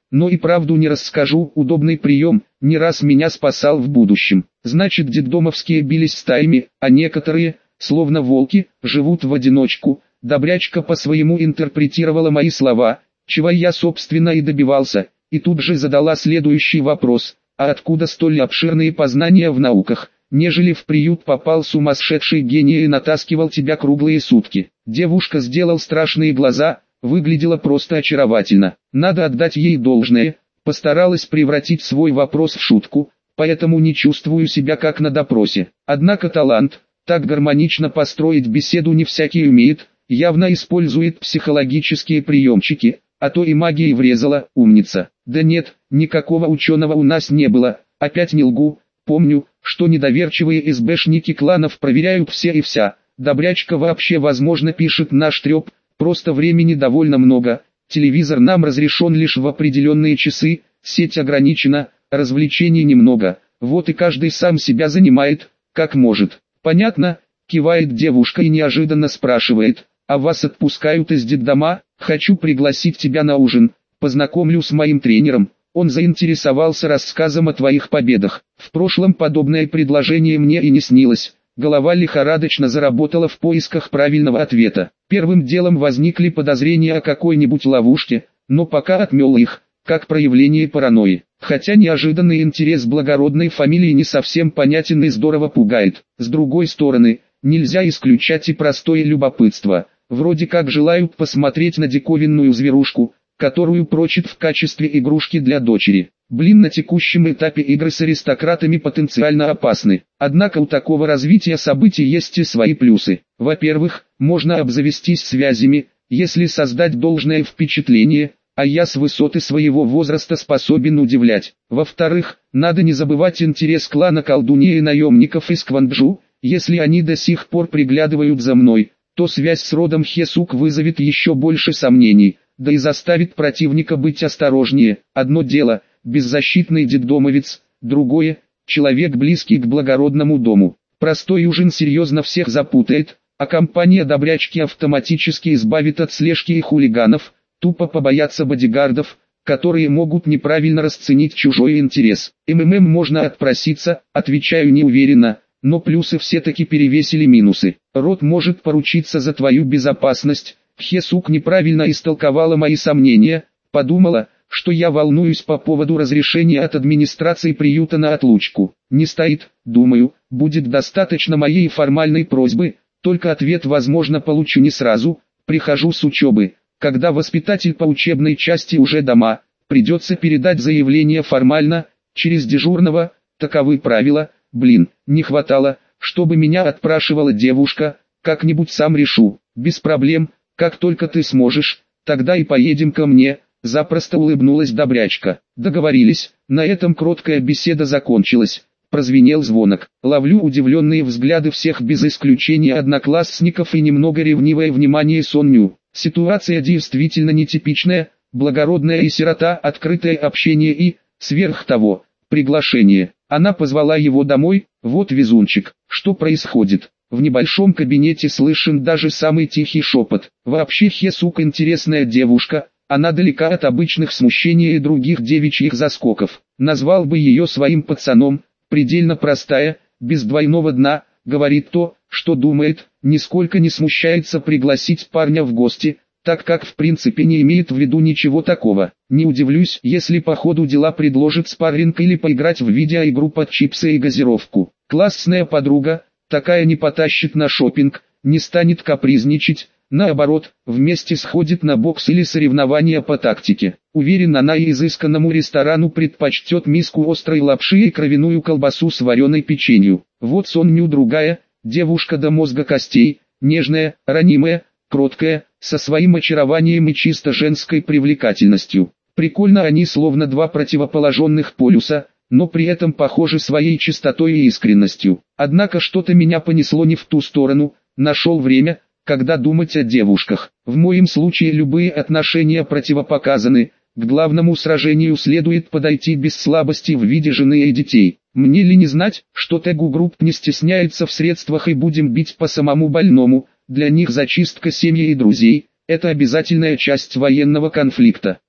но и правду не расскажу. Удобный прием, не раз меня спасал в будущем. Значит, детдомовские бились стаями, а некоторые, словно волки, живут в одиночку. Добрячка по-своему интерпретировала мои слова, чего я собственно и добивался, и тут же задала следующий вопрос: а откуда столь обширные познания в науках, нежели в приют попал сумасшедший гений и натаскивал тебя круглые сутки? Девушка сделала страшные глаза, выглядела просто очаровательно. Надо отдать ей должное, постаралась превратить свой вопрос в шутку, поэтому не чувствую себя как на допросе. Однако талант, так гармонично построить беседу не всякий умеет, явно использует психологические приемчики, а то и магией врезала, умница. Да нет, никакого ученого у нас не было, опять не лгу, помню, что недоверчивые СБшники кланов проверяют все и вся. Добрячка вообще возможно пишет наш треп, просто времени довольно много, телевизор нам разрешен лишь в определенные часы, сеть ограничена, развлечений немного, вот и каждый сам себя занимает, как может. Понятно, кивает девушка и неожиданно спрашивает: а вас отпускают из детдома? Хочу пригласить тебя на ужин, познакомлю с моим тренером. Он заинтересовался рассказом о твоих победах. В прошлом подобное предложение мне и не снилось. Голова лихорадочно заработала в поисках правильного ответа. Первым делом возникли подозрения о какой-нибудь ловушке, но пока отмел их, как проявление паранойи. Хотя неожиданный интерес благородной фамилии не совсем понятен и здорово пугает. С другой стороны, нельзя исключать и простое любопытство. Вроде как желают посмотреть на диковинную зверушку, которую прочит в качестве игрушки для дочери. Блин, на текущем этапе игры с аристократами потенциально опасны. Однако у такого развития событий есть и свои плюсы. Во-первых, можно обзавестись связями, если создать должное впечатление, а я с высоты своего возраста способен удивлять. Во-вторых, надо не забывать интерес клана колдуньи и наемников из Кванджу. Если они до сих пор приглядывают за мной, то связь с родом Хесук вызовет еще больше сомнений, да и заставит противника быть осторожнее. Одно дело – беззащитный детдомовец, другое – человек близкий к благородному дому. Простой ужин серьезно всех запутает, а компания добрячки автоматически избавит от слежки и хулиганов, тупо побоятся бодигардов, которые могут неправильно расценить чужой интерес. Можно отпроситься, отвечаю неуверенно, но плюсы все-таки перевесили минусы. Род может поручиться за твою безопасность. Хесук неправильно истолковала мои сомнения, подумала, что я волнуюсь по поводу разрешения от администрации приюта на отлучку. Не стоит, думаю, будет достаточно моей формальной просьбы, только ответ возможно получу не сразу. Прихожу с учебы, когда воспитатель по учебной части уже дома, придется передать заявление формально, через дежурного, таковы правила. Блин, не хватало, чтобы меня отпрашивала девушка, как-нибудь сам решу, без проблем, как только ты сможешь, тогда и поедем ко мне, запросто улыбнулась добрячка. Договорились, на этом кроткая беседа закончилась, прозвенел звонок. Ловлю удивленные взгляды всех без исключения одноклассников и немного ревнивое внимание Сонню. Ситуация действительно нетипичная, благородная и сирота, открытое общение и, сверх того, приглашение. Она позвала его домой, вот везунчик. Что происходит? В небольшом кабинете слышен даже самый тихий шепот. Вообще Хесук интересная девушка, она далека от обычных смущений и других девичьих заскоков. Назвал бы ее своим пацаном, предельно простая, без двойного дна, говорит то, что думает, нисколько не смущается пригласить парня в гости, так как в принципе не имеет в виду ничего такого. Не удивлюсь, если по ходу дела предложит спарринг или поиграть в видеоигру под чипсы и газировку. Классная подруга, такая не потащит на шопинг, не станет капризничать, наоборот, вместе сходит на бокс или соревнования по тактике. Уверен, она и изысканному ресторану предпочтет миску острой лапши и кровяную колбасу с вареной печенью. Вот Сонню другая, девушка до мозга костей, нежная, ранимая, кроткая, со своим очарованием и чисто женской привлекательностью. Прикольно, они словно два противоположных полюса, но при этом похожи своей чистотой и искренностью. Однако что-то меня понесло не в ту сторону, нашел время, когда думать о девушках. В моем случае любые отношения противопоказаны, к главному сражению следует подойти без слабости в виде жены и детей. Мне ли не знать, что Тегу Групп не стесняется в средствах и будем бить по самому больному. Для них зачистка семьи и друзей – это обязательная часть военного конфликта.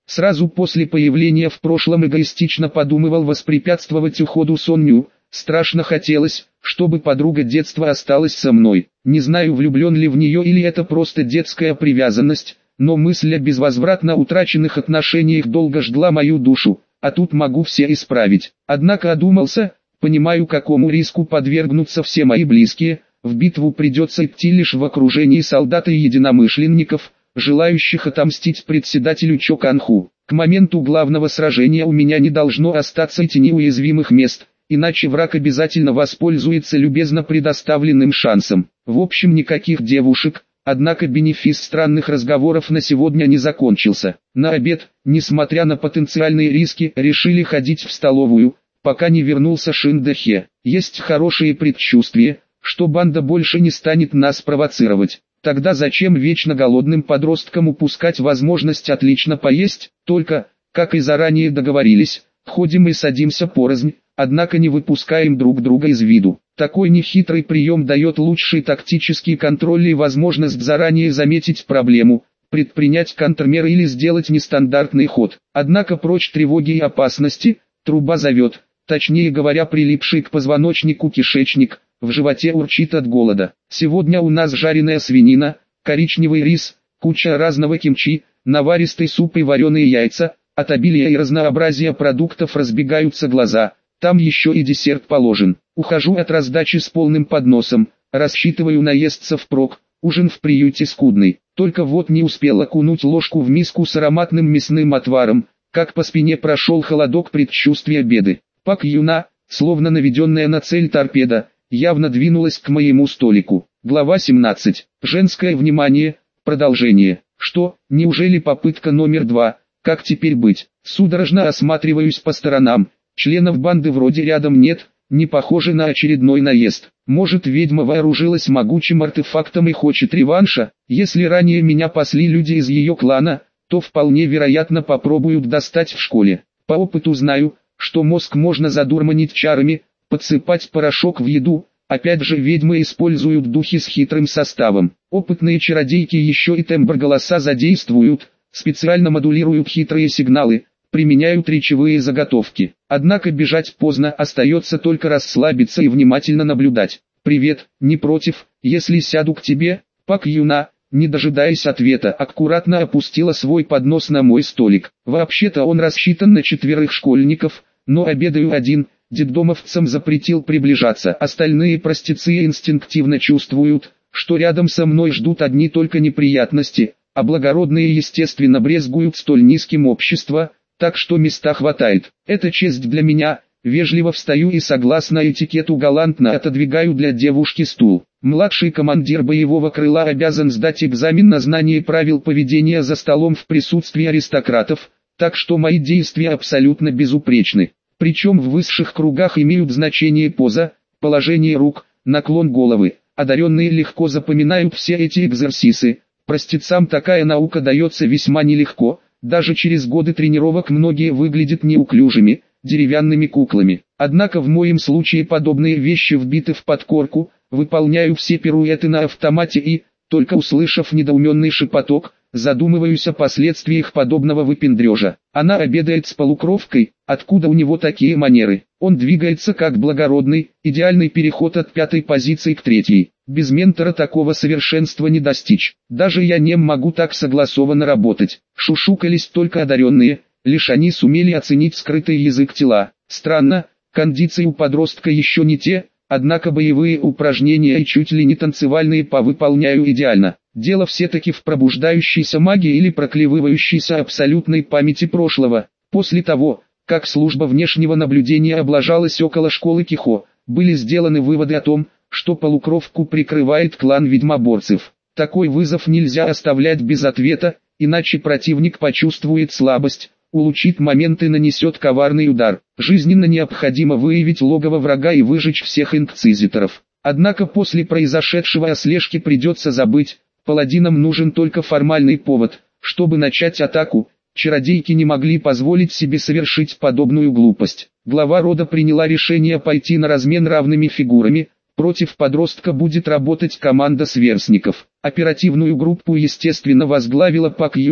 Сразу после появления в прошлом эгоистично подумывал воспрепятствовать уходу Соню. Страшно хотелось, чтобы подруга детства осталась со мной. Не знаю, влюблен ли в нее или это просто детская привязанность, но мысль о безвозвратно утраченных отношениях долго жгла мою душу, а тут могу все исправить. Однако одумался, понимаю, какому риску подвергнутся все мои близкие. В битву придется идти лишь в окружении солдат и единомышленников, желающих отомстить председателю Чо Канху. К моменту главного сражения у меня не должно остаться и тени уязвимых мест, иначе враг обязательно воспользуется любезно предоставленным шансом. В общем, никаких девушек, однако бенефис странных разговоров на сегодня не закончился. На обед, несмотря на потенциальные риски, решили ходить в столовую, пока не вернулся Шин Дэхе. Есть хорошие предчувствия, что банда больше не станет нас провоцировать. Тогда зачем вечно голодным подросткам упускать возможность отлично поесть? Только, как и заранее договорились, ходим и садимся порознь, однако не выпускаем друг друга из виду. Такой нехитрый прием дает лучший тактический контроль и возможность заранее заметить проблему, предпринять контрмеры или сделать нестандартный ход. Однако прочь тревоги и опасности, труба зовет, точнее говоря, прилипший к позвоночнику кишечник, в животе урчит от голода. Сегодня у нас жареная свинина, коричневый рис, куча разного кимчи, наваристый суп и вареные яйца. От обилия и разнообразия продуктов разбегаются глаза, там еще и десерт положен. Ухожу от раздачи с полным подносом, рассчитываю наесться впрок, ужин в приюте скудный. Только вот не успел окунуть ложку в миску с ароматным мясным отваром, как по спине прошел холодок предчувствия беды. Пак Юна, словно наведенная на цель торпеда, явно двинулась к моему столику. Глава 17. Женское внимание. Продолжение. Что, неужели попытка номер 2? Как теперь быть? Судорожно осматриваюсь по сторонам. Членов банды вроде рядом нет, не похоже на очередной наезд. Может, ведьма вооружилась могучим артефактом и хочет реванша? Если ранее меня пасли люди из ее клана, то вполне вероятно попробуют достать в школе. По опыту знаю, что мозг можно задурманить чарами, подсыпать порошок в еду. Опять же, ведьмы используют духи с хитрым составом. Опытные чародейки еще и тембр голоса задействуют, специально модулируют хитрые сигналы, применяют речевые заготовки. Однако бежать поздно, остается только расслабиться и внимательно наблюдать. «Привет, не против, если сяду к тебе?» Пак Юна, не дожидаясь ответа, аккуратно опустила свой поднос на мой столик. Вообще-то он рассчитан на 4 школьников, но обедаю один. Детдомовцам запретил приближаться. Остальные простецы инстинктивно чувствуют, что рядом со мной ждут одни только неприятности, а благородные естественно брезгуют столь низким обществом, так что места хватает. Это честь для меня. Вежливо встаю и согласно этикету галантно отодвигаю для девушки стул. Младший командир боевого крыла обязан сдать экзамен на знание правил поведения за столом в присутствии аристократов, так что мои действия абсолютно безупречны. Причем в высших кругах имеют значение поза, положение рук, наклон головы. Одаренные легко запоминают все эти экзерсисы. Простецам такая наука дается весьма нелегко. Даже через годы тренировок многие выглядят неуклюжими, деревянными куклами. Однако в моем случае подобные вещи вбиты в подкорку, выполняю все пируэты на автомате и, только услышав недоуменный шепоток, задумываюсь о последствиях подобного выпендрежа. Она обедает с полукровкой, откуда у него такие манеры? Он двигается как благородный, идеальный переход от 5-й позиции к 3-й. Без ментора такого совершенства не достичь. Даже я не могу так согласованно работать. Шушукались только одаренные, лишь они сумели оценить скрытый язык тела. Странно, кондиции у подростка еще не те, однако боевые упражнения и чуть ли не танцевальные повыполняю идеально. Дело все-таки в пробуждающейся магии или проклевывающейся абсолютной памяти прошлого. После того, как служба внешнего наблюдения облажалась около школы Кихо, были сделаны выводы о том, что полукровку прикрывает клан ведьмоборцев. Такой вызов нельзя оставлять без ответа, иначе противник почувствует слабость, улучшит момент и нанесет коварный удар. Жизненно необходимо выявить логово врага и выжечь всех инквизиторов. Однако после произошедшего о слежке придется забыть. Паладинам нужен только формальный повод, чтобы начать атаку. Чародейки не могли позволить себе совершить подобную глупость. Глава рода приняла решение пойти на размен равными фигурами. Против подростка будет работать команда сверстников. Оперативную группу естественно возглавила Пак Юна.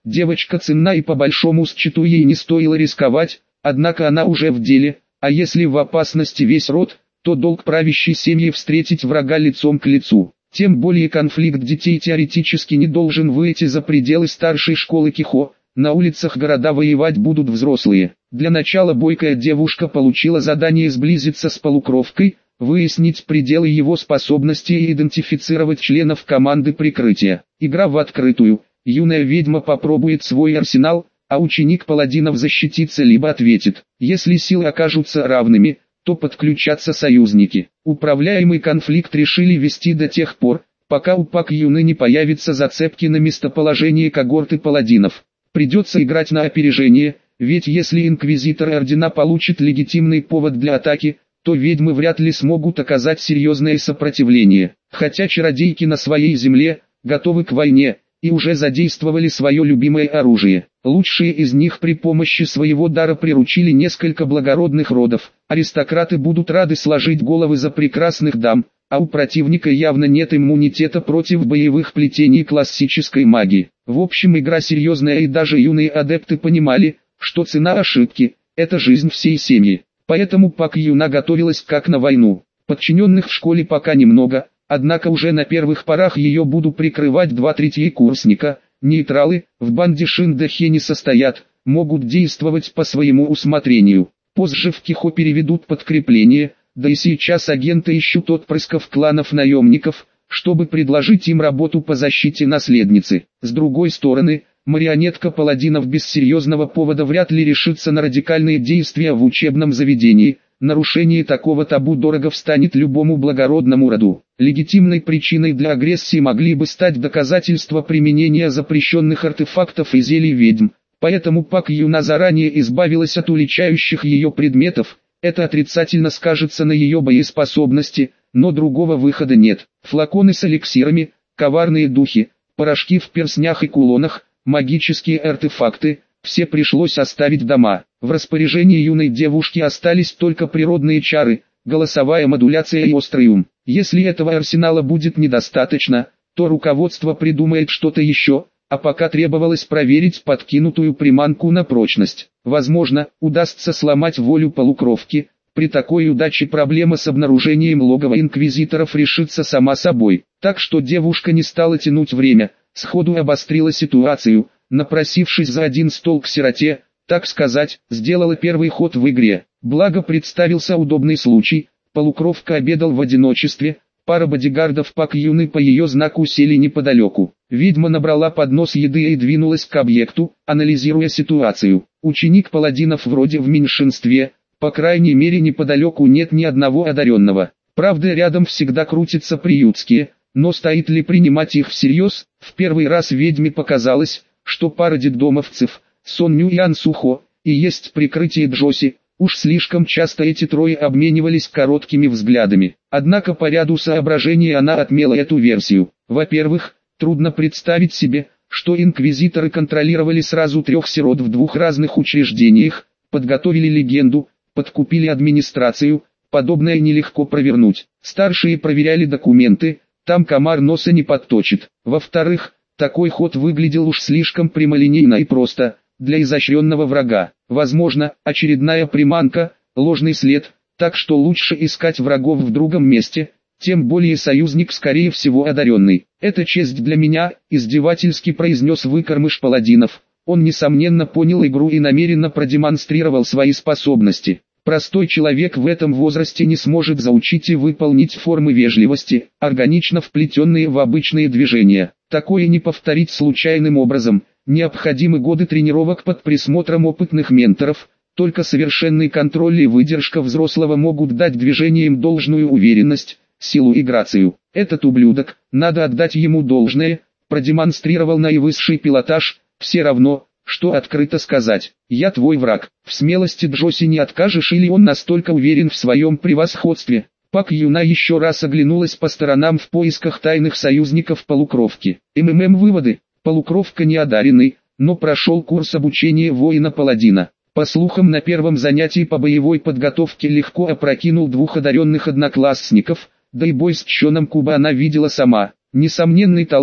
девочка ценна и по большому счету ей не стоило рисковать, однако она уже в деле, а если в опасности весь род, то долг правящей семьи встретить врага лицом к лицу. Тем более конфликт детей теоретически не должен выйти за пределы старшей школы Кихо, на улицах города воевать будут взрослые. Для начала бойкая девушка получила задание сблизиться с полукровкой, выяснить пределы его способностей и идентифицировать членов команды прикрытия. Игра в открытую, юная ведьма попробует свой арсенал, а ученик паладинов защитится либо ответит. Если силы окажутся равными, то подключатся союзники. Управляемый конфликт решили вести до тех пор, пока у Пак Юны не появятся зацепки на местоположение когорты паладинов. Придется играть на опережение, ведь если инквизиторы ордена получат легитимный повод для атаки, то ведьмы вряд ли смогут оказать серьезное сопротивление. Хотя чародейки на своей земле готовы к войне и уже задействовали свое любимое оружие. Лучшие из них при помощи своего дара приручили несколько благородных родов. Аристократы будут рады сложить головы за прекрасных дам, а у противника явно нет иммунитета против боевых плетений классической магии. В общем, игра серьезная, и даже юные адепты понимали, что цена ошибки – это жизнь всей семьи. Поэтому Пак Юна готовилась как на войну. Подчиненных в школе пока немного, однако уже на первых порах ее будут прикрывать 2 третьекурсника. Нейтралы, в банде Шиндахе не состоят, могут действовать по своему усмотрению. Позже в Кихо переведут подкрепление, да и сейчас агенты ищут отпрысков кланов наемников, чтобы предложить им работу по защите наследницы. С другой стороны, марионетка паладинов без серьезного повода вряд ли решится на радикальные действия в учебном заведении. Нарушение такого табу дорого встанет любому благородному роду. Легитимной причиной для агрессии могли бы стать доказательства применения запрещенных артефактов и зелий ведьм. Поэтому Пак Юна заранее избавилась от уличающих ее предметов. Это отрицательно скажется на ее боеспособности, но другого выхода нет. Флаконы с эликсирами, коварные духи, порошки в перстнях и кулонах, магические артефакты – все пришлось оставить дома. В распоряжении юной девушки остались только природные чары, голосовая модуляция и острый ум. Если этого арсенала будет недостаточно, то руководство придумает что-то еще, а пока требовалось проверить подкинутую приманку на прочность. Возможно, удастся сломать волю полукровки. При такой удаче проблема с обнаружением логова инквизиторов решится сама собой. Так что девушка не стала тянуть время, сходу обострила ситуацию, напросившись за один стол к сироте, так сказать, сделала первый ход в игре. Благо представился удобный случай, полукровка обедал в одиночестве, пара бодигардов Пак Юны по ее знаку сели неподалеку. Ведьма набрала поднос еды и двинулась к объекту, анализируя ситуацию. Ученик паладинов вроде в меньшинстве, по крайней мере неподалеку нет ни одного одаренного. Правда, рядом всегда крутятся приютские, но стоит ли принимать их всерьез? В первый раз ведьме показалось, что пара детдомовцев, Сон Ню и Ан Сухо, и есть прикрытие Джоси. Уж слишком часто эти трое обменивались короткими взглядами. Однако по ряду соображений она отмела эту версию. Во-первых, трудно представить себе, что инквизиторы контролировали сразу 3 сирот в 2 разных учреждениях, подготовили легенду, подкупили администрацию, подобное нелегко провернуть. Старшие проверяли документы, там комар носа не подточит. Во-вторых, такой ход выглядел уж слишком прямолинейно и просто, для изощренного врага. Возможно, очередная приманка, ложный след, так что лучше искать врагов в другом месте, тем более союзник скорее всего одаренный. «Это честь для меня», — издевательски произнес выкормыш паладинов. Он несомненно понял игру и намеренно продемонстрировал свои способности. Простой человек в этом возрасте не сможет заучить и выполнить формы вежливости, органично вплетенные в обычные движения. Такое не повторить случайным образом, необходимы годы тренировок под присмотром опытных менторов, только совершенный контроль и выдержка взрослого могут дать движениям должную уверенность, силу и грацию. Этот ублюдок, надо отдать ему должное, продемонстрировал наивысший пилотаж, все равно, что открыто сказать. «Я твой враг». В смелости Джоси не откажешь, или он настолько уверен в своем превосходстве? Пак Юна еще раз оглянулась по сторонам в поисках тайных союзников полукровки. Выводы. Полукровка не одаренный, но прошел курс обучения воина-паладина. По слухам, на первом занятии по боевой подготовке легко опрокинул 2 одаренных одноклассников, да и бой с Чоном Куба она видела сама. Несомненный талант,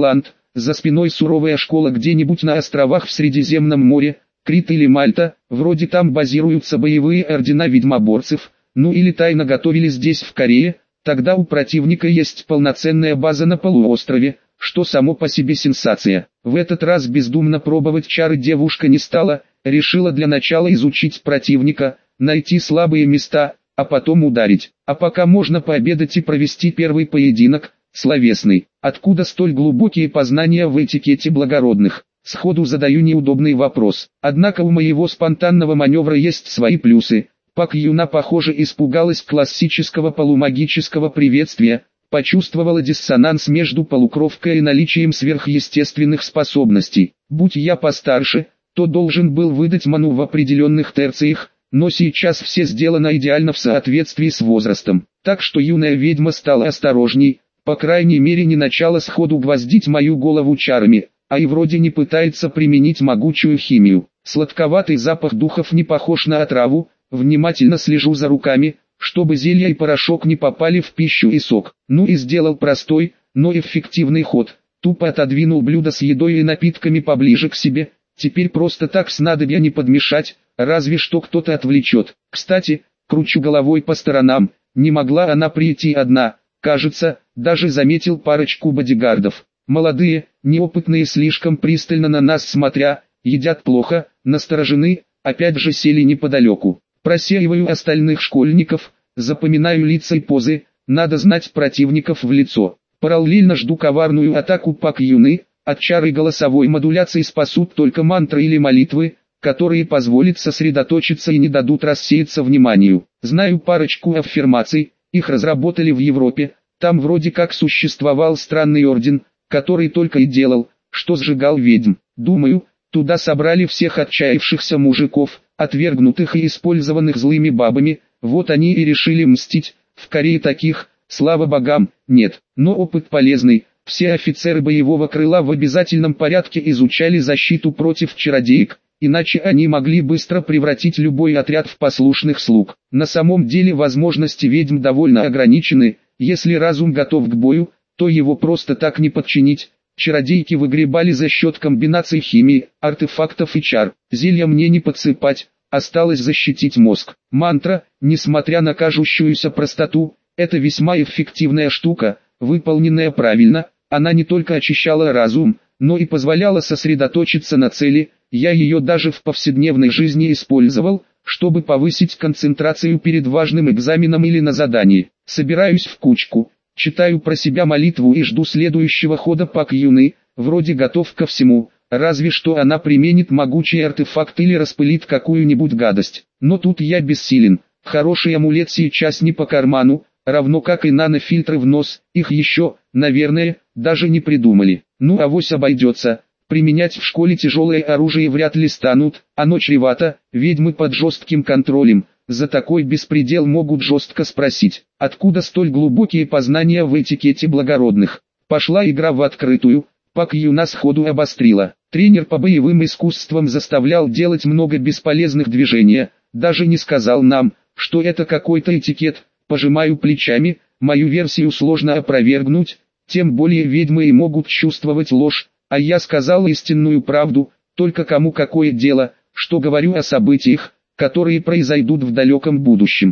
за спиной суровая школа где-нибудь на островах в Средиземном море, Крит или Мальта, вроде там базируются боевые ордена ведьмоборцев, ну или тайно готовили здесь в Корее, тогда у противника есть полноценная база на полуострове, что само по себе сенсация. В этот раз бездумно пробовать чары девушка не стала, решила для начала изучить противника, найти слабые места, а потом ударить. А пока можно пообедать и провести первый поединок, словесный. Откуда столь глубокие познания в этикете благородных? Сходу задаю неудобный вопрос. Однако у моего спонтанного маневра есть свои плюсы. Пак Юна, похоже, испугалась классического полумагического приветствия, почувствовала диссонанс между полукровкой и наличием сверхъестественных способностей. Будь я постарше, то должен был выдать ману в определенных терциях, но сейчас все сделано идеально в соответствии с возрастом. Так что юная ведьма стала осторожней, по крайней мере не начала сходу гвоздить мою голову чарами, а и вроде не пытается применить могучую химию. Сладковатый запах духов не похож на отраву, внимательно слежу за руками, чтобы зелья и порошок не попали в пищу и сок. Ну и сделал простой, но эффективный ход. Тупо отодвинул блюдо с едой и напитками поближе к себе. Теперь просто так снадобья не подмешать, разве что кто-то отвлечет. Кстати, кручу головой по сторонам, не могла она прийти одна. Кажется, даже заметил парочку бодигардов. Молодые, неопытные, слишком пристально на нас смотря, едят плохо, насторожены, опять же сели неподалеку. Просеиваю остальных школьников, запоминаю лица и позы, надо знать противников в лицо. Параллельно жду коварную атаку Пак Юны, от чары голосовой модуляции спасут только мантры или молитвы, которые позволят сосредоточиться и не дадут рассеяться вниманию. Знаю парочку аффирмаций, их разработали в Европе, там вроде как существовал странный орден, который только и делал, что сжигал ведьм. Думаю, туда собрали всех отчаявшихся мужиков, отвергнутых и использованных злыми бабами, вот они и решили мстить. В Корее таких, слава богам, нет, но опыт полезный. Все офицеры боевого крыла в обязательном порядке изучали защиту против чародеек, иначе они могли быстро превратить любой отряд в послушных слуг. На самом деле возможности ведьм довольно ограничены, если разум готов к бою, то его просто так не подчинить. Чародейки выгребали за счет комбинаций химии, артефактов и чар. Зелья мне не подсыпать, осталось защитить мозг. Мантра, несмотря на кажущуюся простоту, это весьма эффективная штука, выполненная правильно, она не только очищала разум, но и позволяла сосредоточиться на цели. Я ее даже в повседневной жизни использовал, чтобы повысить концентрацию перед важным экзаменом или на задании. Собираюсь в кучку, читаю про себя молитву и жду следующего хода Пак Юны, вроде готов ко всему, разве что она применит могучий артефакт или распылит какую-нибудь гадость. Но тут я бессилен, хороший амулет сейчас не по карману, равно как и нанофильтры в нос, их еще, наверное, даже не придумали. Ну авось обойдется. Применять в школе тяжелое оружие вряд ли станут, оно чревато, ведьмы под жестким контролем. За такой беспредел могут жестко спросить, откуда столь глубокие познания в этикете благородных. Пошла игра в открытую, Пак Юна сходу обострила. Тренер по боевым искусствам заставлял делать много бесполезных движений, даже не сказал нам, что это какой-то этикет. Пожимаю плечами, мою версию сложно опровергнуть, тем более ведьмы и могут чувствовать ложь. А я сказал истинную правду, только кому какое дело, что говорю о событиях, которые произойдут в далеком будущем.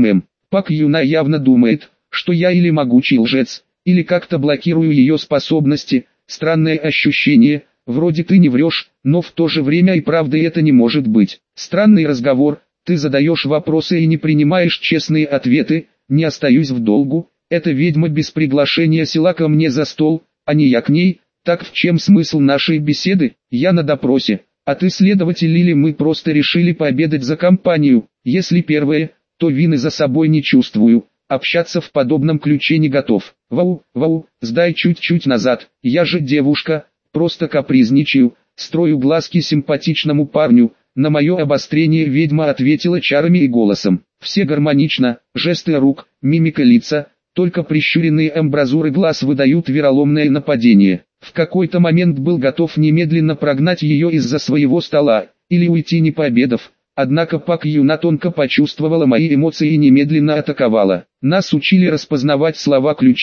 Пак Юна явно думает, что я или могучий лжец, или как-то блокирую ее способности. Странное ощущение, вроде ты не врешь, но в то же время и правда это не может быть. Странный разговор, ты задаешь вопросы и не принимаешь честные ответы, не остаюсь в долгу. Эта ведьма без приглашения села ко мне за стол, а не я к ней. Так в чем смысл нашей беседы? Я на допросе, а ты следователь или мы просто решили пообедать за компанию? Если первое, то вины за собой не чувствую, общаться в подобном ключе не готов. Вау, сдай чуть-чуть назад, я же девушка, просто капризничаю, строю глазки симпатичному парню. На мое обострение ведьма ответила чарами и голосом. Все гармонично, жесты рук, мимика лица, только прищуренные амбразуры глаз выдают вероломное нападение. В какой-то момент был готов немедленно прогнать ее из-за своего стола, или уйти не пообедав. Однако Пак Юна тонко почувствовала мои эмоции и немедленно атаковала. Нас учили распознавать слова-ключи,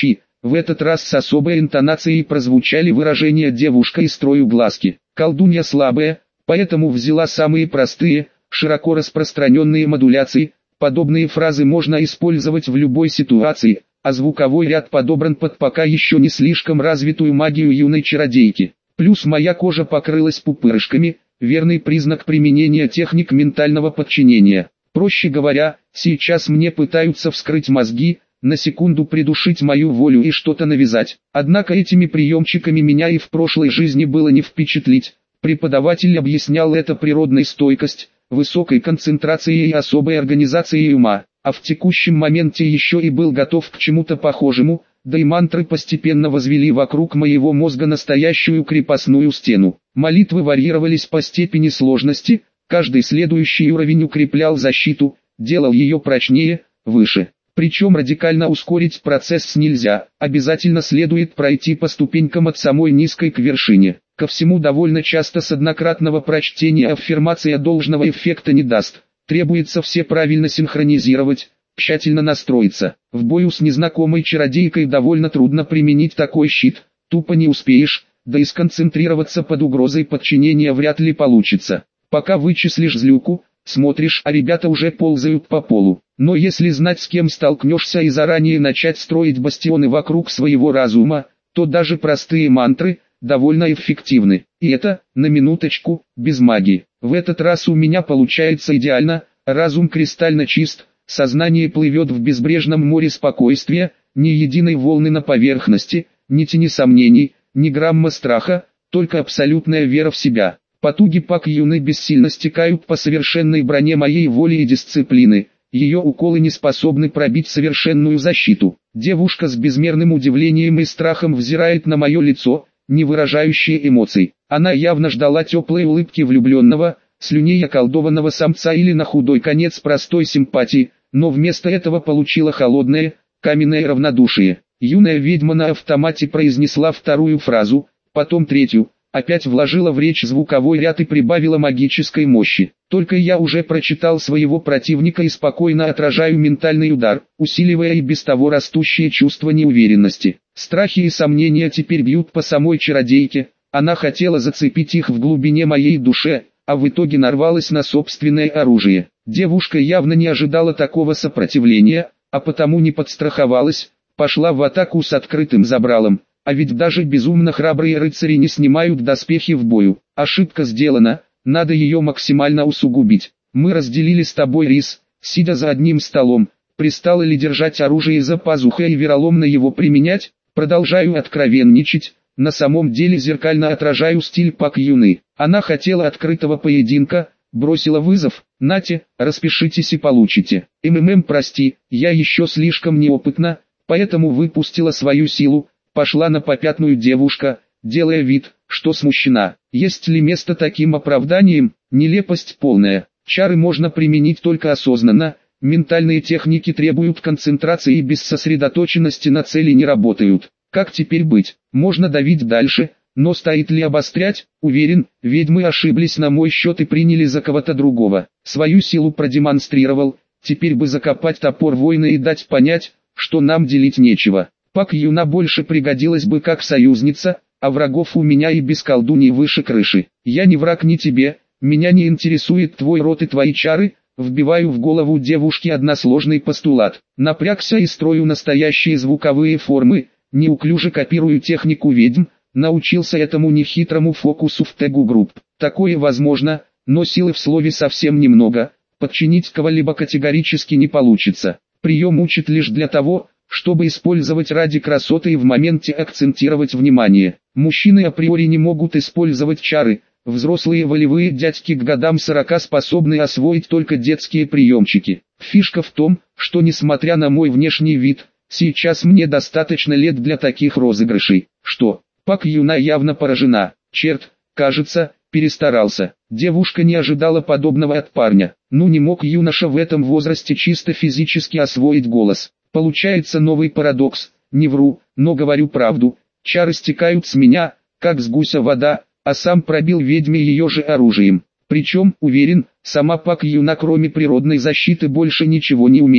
В этот раз с особой интонацией прозвучали выражения «девушка» и «строю глазки». Колдунья слабая, поэтому взяла самые простые, широко распространенные модуляции. Подобные фразы можно использовать в любой ситуации, а звуковой ряд подобран под пока еще не слишком развитую магию юной чародейки. Плюс моя кожа покрылась пупырышками, верный признак применения техник ментального подчинения. Проще говоря, сейчас мне пытаются вскрыть мозги, на секунду придушить мою волю и что-то навязать. Однако этими приемчиками меня и в прошлой жизни было не впечатлить. Преподаватель объяснял это природной стойкостью, высокой концентрацией и особой организацией ума, а в текущем моменте еще и был готов к чему-то похожему, да и мантры постепенно возвели вокруг моего мозга настоящую крепостную стену. Молитвы варьировались по степени сложности, каждый следующий уровень укреплял защиту, делал ее прочнее, выше. Причем радикально ускорить процесс нельзя, обязательно следует пройти по ступенькам от самой низкой к вершине. Ко всему довольно часто с однократного прочтения аффирмация должного эффекта не даст. Требуется все правильно синхронизировать, тщательно настроиться. В бою с незнакомой чародейкой довольно трудно применить такой щит, тупо не успеешь, да и сконцентрироваться под угрозой подчинения вряд ли получится. Пока вычислишь злюку, смотришь, а ребята уже ползают по полу. Но если знать, с кем столкнешься и заранее начать строить бастионы вокруг своего разума, то даже простые мантры довольно эффективны. И это, на минуточку, без магии. В этот раз у меня получается идеально, разум кристально чист, сознание плывет в безбрежном море спокойствия, ни единой волны на поверхности, ни тени сомнений, ни грамма страха, только абсолютная вера в себя. Потуги Пак Юны бессильно стекают по совершенной броне моей воли и дисциплины. Ее уколы не способны пробить совершенную защиту. Девушка с безмерным удивлением и страхом взирает на мое лицо, не выражающее эмоций. Она явно ждала теплой улыбки влюбленного, слюней околдованного самца или на худой конец простой симпатии, но вместо этого получила холодное, каменное равнодушие. Юная ведьма на автомате произнесла вторую фразу, потом третью, опять вложила в речь звуковой ряд и прибавила магической мощи. Только я уже прочитал своего противника и спокойно отражаю ментальный удар, усиливая и без того растущее чувство неуверенности. Страхи и сомнения теперь бьют по самой чародейке, она хотела зацепить их в глубине моей души, а в итоге нарвалась на собственное оружие. Девушка явно не ожидала такого сопротивления, а потому не подстраховалась, пошла в атаку с открытым забралом. А ведь даже безумно храбрые рыцари не снимают доспехи в бою. Ошибка сделана, надо ее максимально усугубить. Мы разделили с тобой рис, сидя за одним столом. Пристало ли держать оружие за пазухой и вероломно его применять? Продолжаю откровенничать. На самом деле зеркально отражаю стиль Пак Юны. Она хотела открытого поединка, бросила вызов. Нате, распишитесь и получите. Прости, я еще слишком неопытна, поэтому выпустила свою силу. Пошла на попятную девушка, делая вид, что смущена. Есть ли место таким оправданиям? Нелепость полная. Чары можно применить только осознанно, ментальные техники требуют концентрации и без сосредоточенности на цели не работают. Как теперь быть? Можно давить дальше, но стоит ли обострять? Уверен, ведьмы ошиблись на мой счет и приняли за кого-то другого. Свою силу продемонстрировал, теперь бы закопать топор воина и дать понять, что нам делить нечего. Пак Юна больше пригодилась бы как союзница, а врагов у меня и без колдуньи выше крыши. Я не враг ни тебе, меня не интересует твой род и твои чары, вбиваю в голову девушки односложный постулат. Напрягся и строю настоящие звуковые формы, неуклюже копирую технику ведьм, научился этому нехитрому фокусу в Тегу Групп. Такое возможно, но силы в слове совсем немного, подчинить кого-либо категорически не получится. Прием учит лишь для того, чтобы использовать ради красоты и в моменте акцентировать внимание. Мужчины априори не могут использовать чары, взрослые волевые дядьки к годам 40 способны освоить только детские приемчики. Фишка в том, что несмотря на мой внешний вид, сейчас мне достаточно лет для таких розыгрышей. Что? Пак Юна явно поражена. Черт, кажется, перестарался. Девушка не ожидала подобного от парня. Ну не мог юноша в этом возрасте чисто физически освоить голос. Получается новый парадокс, не вру, но говорю правду, чары стекают с меня, как с гуся вода, а сам пробил ведьме ее же оружием. Причем, уверен, сама Пак Юна кроме природной защиты больше ничего не умеет,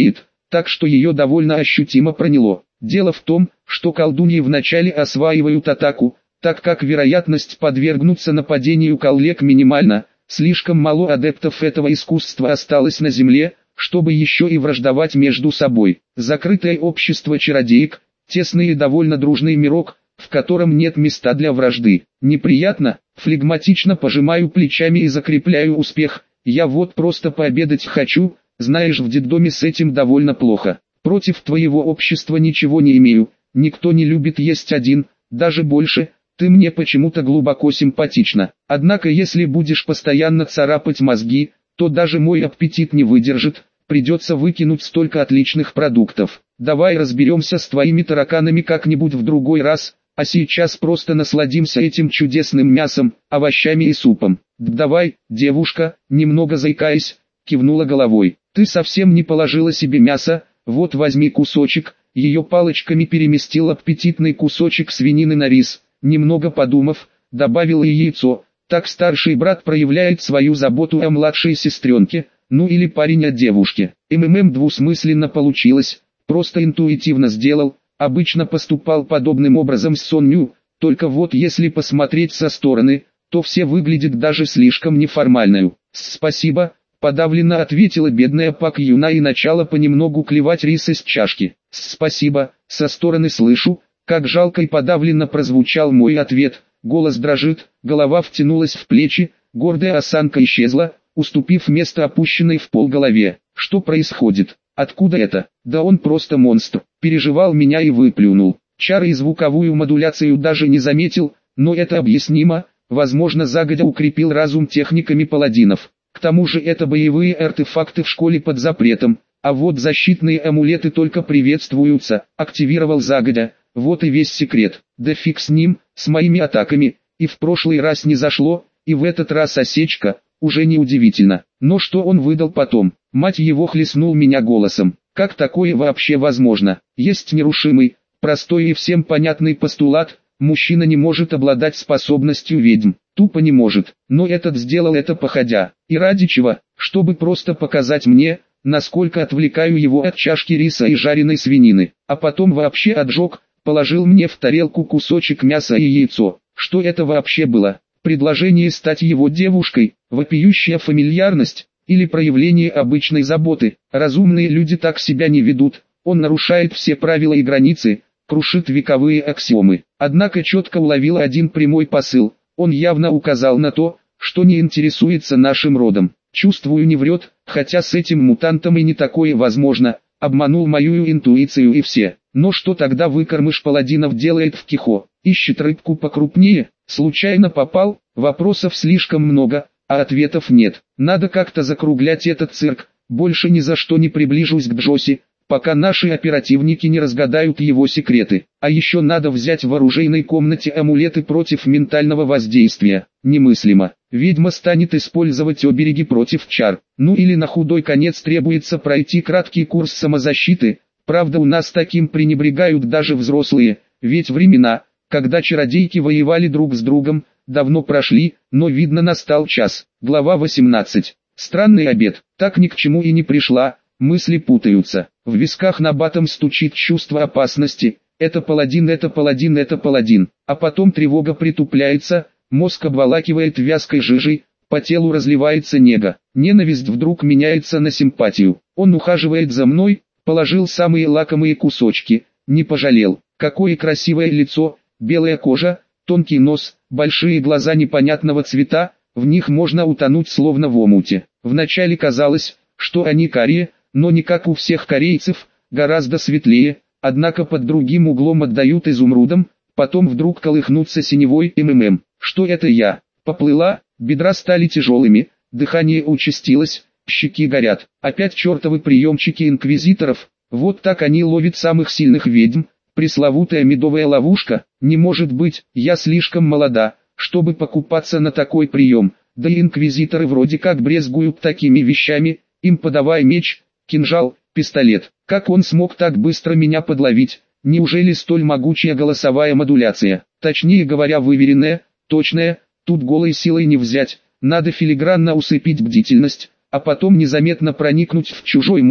так что ее довольно ощутимо проняло. Дело в том, что колдуньи вначале осваивают атаку, так как вероятность подвергнуться нападению коллег минимальна, слишком мало адептов этого искусства осталось на земле, чтобы еще и враждовать между собой. Закрытое общество чародеек, тесный и довольно дружный мирок, в котором нет места для вражды. Неприятно, флегматично пожимаю плечами и закрепляю успех. Я вот просто пообедать хочу, знаешь, в детдоме с этим довольно плохо. Против твоего общества ничего не имею, никто не любит есть один, даже больше, ты мне почему-то глубоко симпатична. Однако если будешь постоянно царапать мозги, то даже мой аппетит не выдержит, придется выкинуть столько отличных продуктов. Давай разберемся с твоими тараканами как-нибудь в другой раз, а сейчас просто насладимся этим чудесным мясом, овощами и супом. Давай, девушка, немного заикаясь, кивнула головой. Ты совсем не положила себе мясо, вот возьми кусочек. Ее палочками переместил аппетитный кусочек свинины на рис, немного подумав, добавил и яйцо. Так старший брат проявляет свою заботу о младшей сестренке, ну или парень о девушке. Двусмысленно получилось, просто интуитивно сделал, обычно поступал подобным образом с Сонью, только вот если посмотреть со стороны, то все выглядит даже слишком неформальную. Спасибо, подавленно ответила бедная Пак Юна и начала понемногу клевать рис из чашки. Спасибо, со стороны слышу, как жалко и подавленно прозвучал мой ответ. Голос дрожит, голова втянулась в плечи, гордая осанка исчезла, уступив место опущенной в пол голове. Что происходит? Откуда это? Да он просто монстр. Переживал меня и выплюнул. Чары и звуковую модуляцию даже не заметил, но это объяснимо, возможно загодя укрепил разум техниками паладинов. К тому же это боевые артефакты в школе под запретом, а вот защитные амулеты только приветствуются, активировал загодя. Вот и весь секрет. Да фиг с ним, с моими атаками, и в прошлый раз не зашло, и в этот раз осечка, уже не удивительно. Но что он выдал потом? Мать его хлестнул меня голосом. Как такое вообще возможно? Есть нерушимый, простой и всем понятный постулат, мужчина не может обладать способностью ведьм. Тупо не может, но этот сделал это походя. И ради чего? Чтобы просто показать мне, насколько отвлекаю его от чашки риса и жареной свинины, а потом вообще отжег. Положил мне в тарелку кусочек мяса и яйцо. Что это вообще было? Предложение стать его девушкой, вопиющая фамильярность, или проявление обычной заботы? Разумные люди так себя не ведут, он нарушает все правила и границы, крушит вековые аксиомы. Однако четко уловил один прямой посыл, он явно указал на то, что не интересуется нашим родом. Чувствую, не врет, хотя с этим мутантом и не такое возможно, обманул мою интуицию и все. Но что тогда выкормыш паладинов делает в Кихо? Ищет рыбку покрупнее, случайно попал, вопросов слишком много, а ответов нет. Надо как-то закруглять этот цирк, больше ни за что не приближусь к Джоси, пока наши оперативники не разгадают его секреты. А еще надо взять в оружейной комнате амулеты против ментального воздействия. Немыслимо. Ведьма станет использовать обереги против чар. Ну или на худой конец требуется пройти краткий курс самозащиты. Правда, у нас таким пренебрегают даже взрослые, ведь времена, когда чародейки воевали друг с другом, давно прошли, но видно настал час. Глава 18. Странный обед, так ни к чему и не пришла, мысли путаются, в висках набатом стучит чувство опасности, это паладин, это паладин, это паладин, а потом тревога притупляется, мозг обволакивает вязкой жижей, по телу разливается нега, ненависть вдруг меняется на симпатию, он ухаживает за мной, положил самые лакомые кусочки, не пожалел. Какое красивое лицо, белая кожа, тонкий нос, большие глаза непонятного цвета, в них можно утонуть словно в омуте. Вначале казалось, что они карие, но не как у всех корейцев, гораздо светлее, однако под другим углом отдают изумрудом, потом вдруг колыхнутся синевой Что это я? Поплыла, бедра стали тяжелыми, дыхание участилось. Щеки горят. Опять чертовы приемчики инквизиторов. Вот так они ловят самых сильных ведьм. Пресловутая медовая ловушка. Не может быть, я слишком молода, чтобы покупаться на такой прием. Да и инквизиторы вроде как брезгуют такими вещами. Им подавай меч, кинжал, пистолет. Как он смог так быстро меня подловить? Неужели столь могучая голосовая модуляция? Точнее говоря, выверенная, точная. Тут голой силой не взять. Надо филигранно усыпить бдительность, а потом незаметно проникнуть в чужой мозг,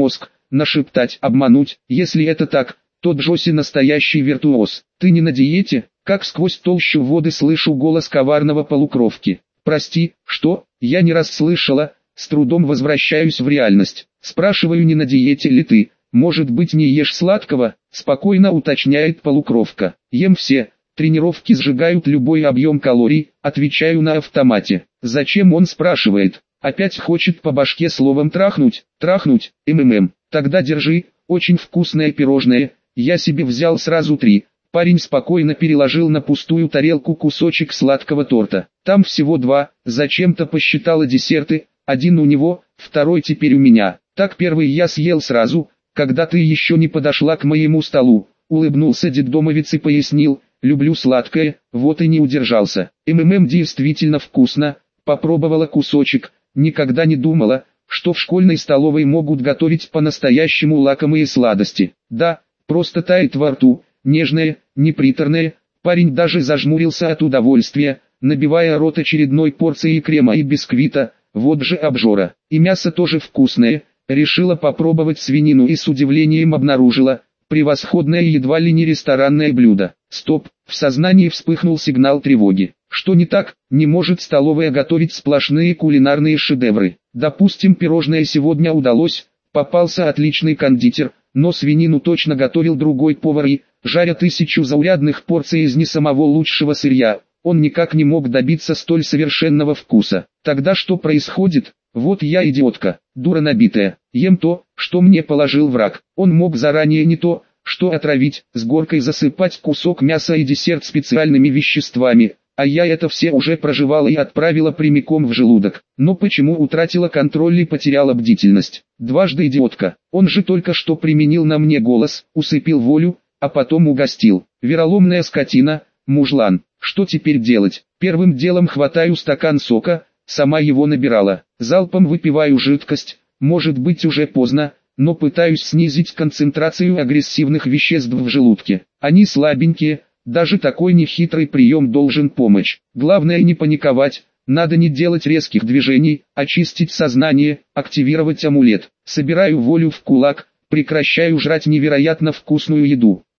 нашептать, обмануть. Если это так, то Джоси настоящий виртуоз. Ты не на диете? Как сквозь толщу воды слышу голос коварного полукровки. Прости, что? Я не раз слышала, с трудом возвращаюсь в реальность. Спрашиваю, не на диете ли ты? Может быть, не ешь сладкого? Спокойно уточняет полукровка. Ем все. Тренировки сжигают любой объем калорий, отвечаю на автомате. Зачем, он спрашивает. Опять хочет по башке словом трахнуть? Трахнуть, Тогда держи, очень вкусное пирожное. Я себе взял сразу 3. Парень спокойно переложил на пустую тарелку кусочек сладкого торта. Там всего 2, зачем-то посчитала десерты, 1 у него, 2 теперь у меня. Так первый я съел сразу, когда ты еще не подошла к моему столу. Улыбнулся детдомовец и пояснил, люблю сладкое, вот и не удержался. Действительно вкусно, попробовала кусочек, никогда не думала, что в школьной столовой могут готовить по-настоящему лакомые сладости. Да, просто тает во рту, нежное, неприторное. Парень даже зажмурился от удовольствия, набивая рот очередной порцией крема и бисквита. Вот же обжора. И мясо тоже вкусное. Решила попробовать свинину и с удивлением обнаружила, превосходное едва ли не ресторанное блюдо. Стоп, в сознании вспыхнул сигнал тревоги. Что не так? Не может столовая готовить сплошные кулинарные шедевры. Допустим, пирожное сегодня удалось, попался отличный кондитер, но свинину точно готовил другой повар и, жаря 1000 заурядных порций из не самого лучшего сырья, он никак не мог добиться столь совершенного вкуса. Тогда что происходит? Вот я идиотка, дура набитая, ем то, что мне положил враг. Он мог заранее не то, что отравить, с горкой засыпать кусок мяса и десерт специальными веществами, а я это все уже прожевала и отправила прямиком в желудок. Но почему утратила контроль и потеряла бдительность? Дважды идиотка, он же только что применил на мне голос, усыпил волю, а потом угостил. Вероломная скотина, мужлан. Что теперь делать? Первым делом хватаю стакан сока, сама его набирала. Залпом выпиваю жидкость, может быть уже поздно, но пытаюсь снизить концентрацию агрессивных веществ в желудке. Они слабенькие, даже такой нехитрый прием должен помочь. Главное не паниковать, надо не делать резких движений, очистить сознание, активировать амулет. Собираю волю в кулак, прекращаю жрать невероятно вкусную еду.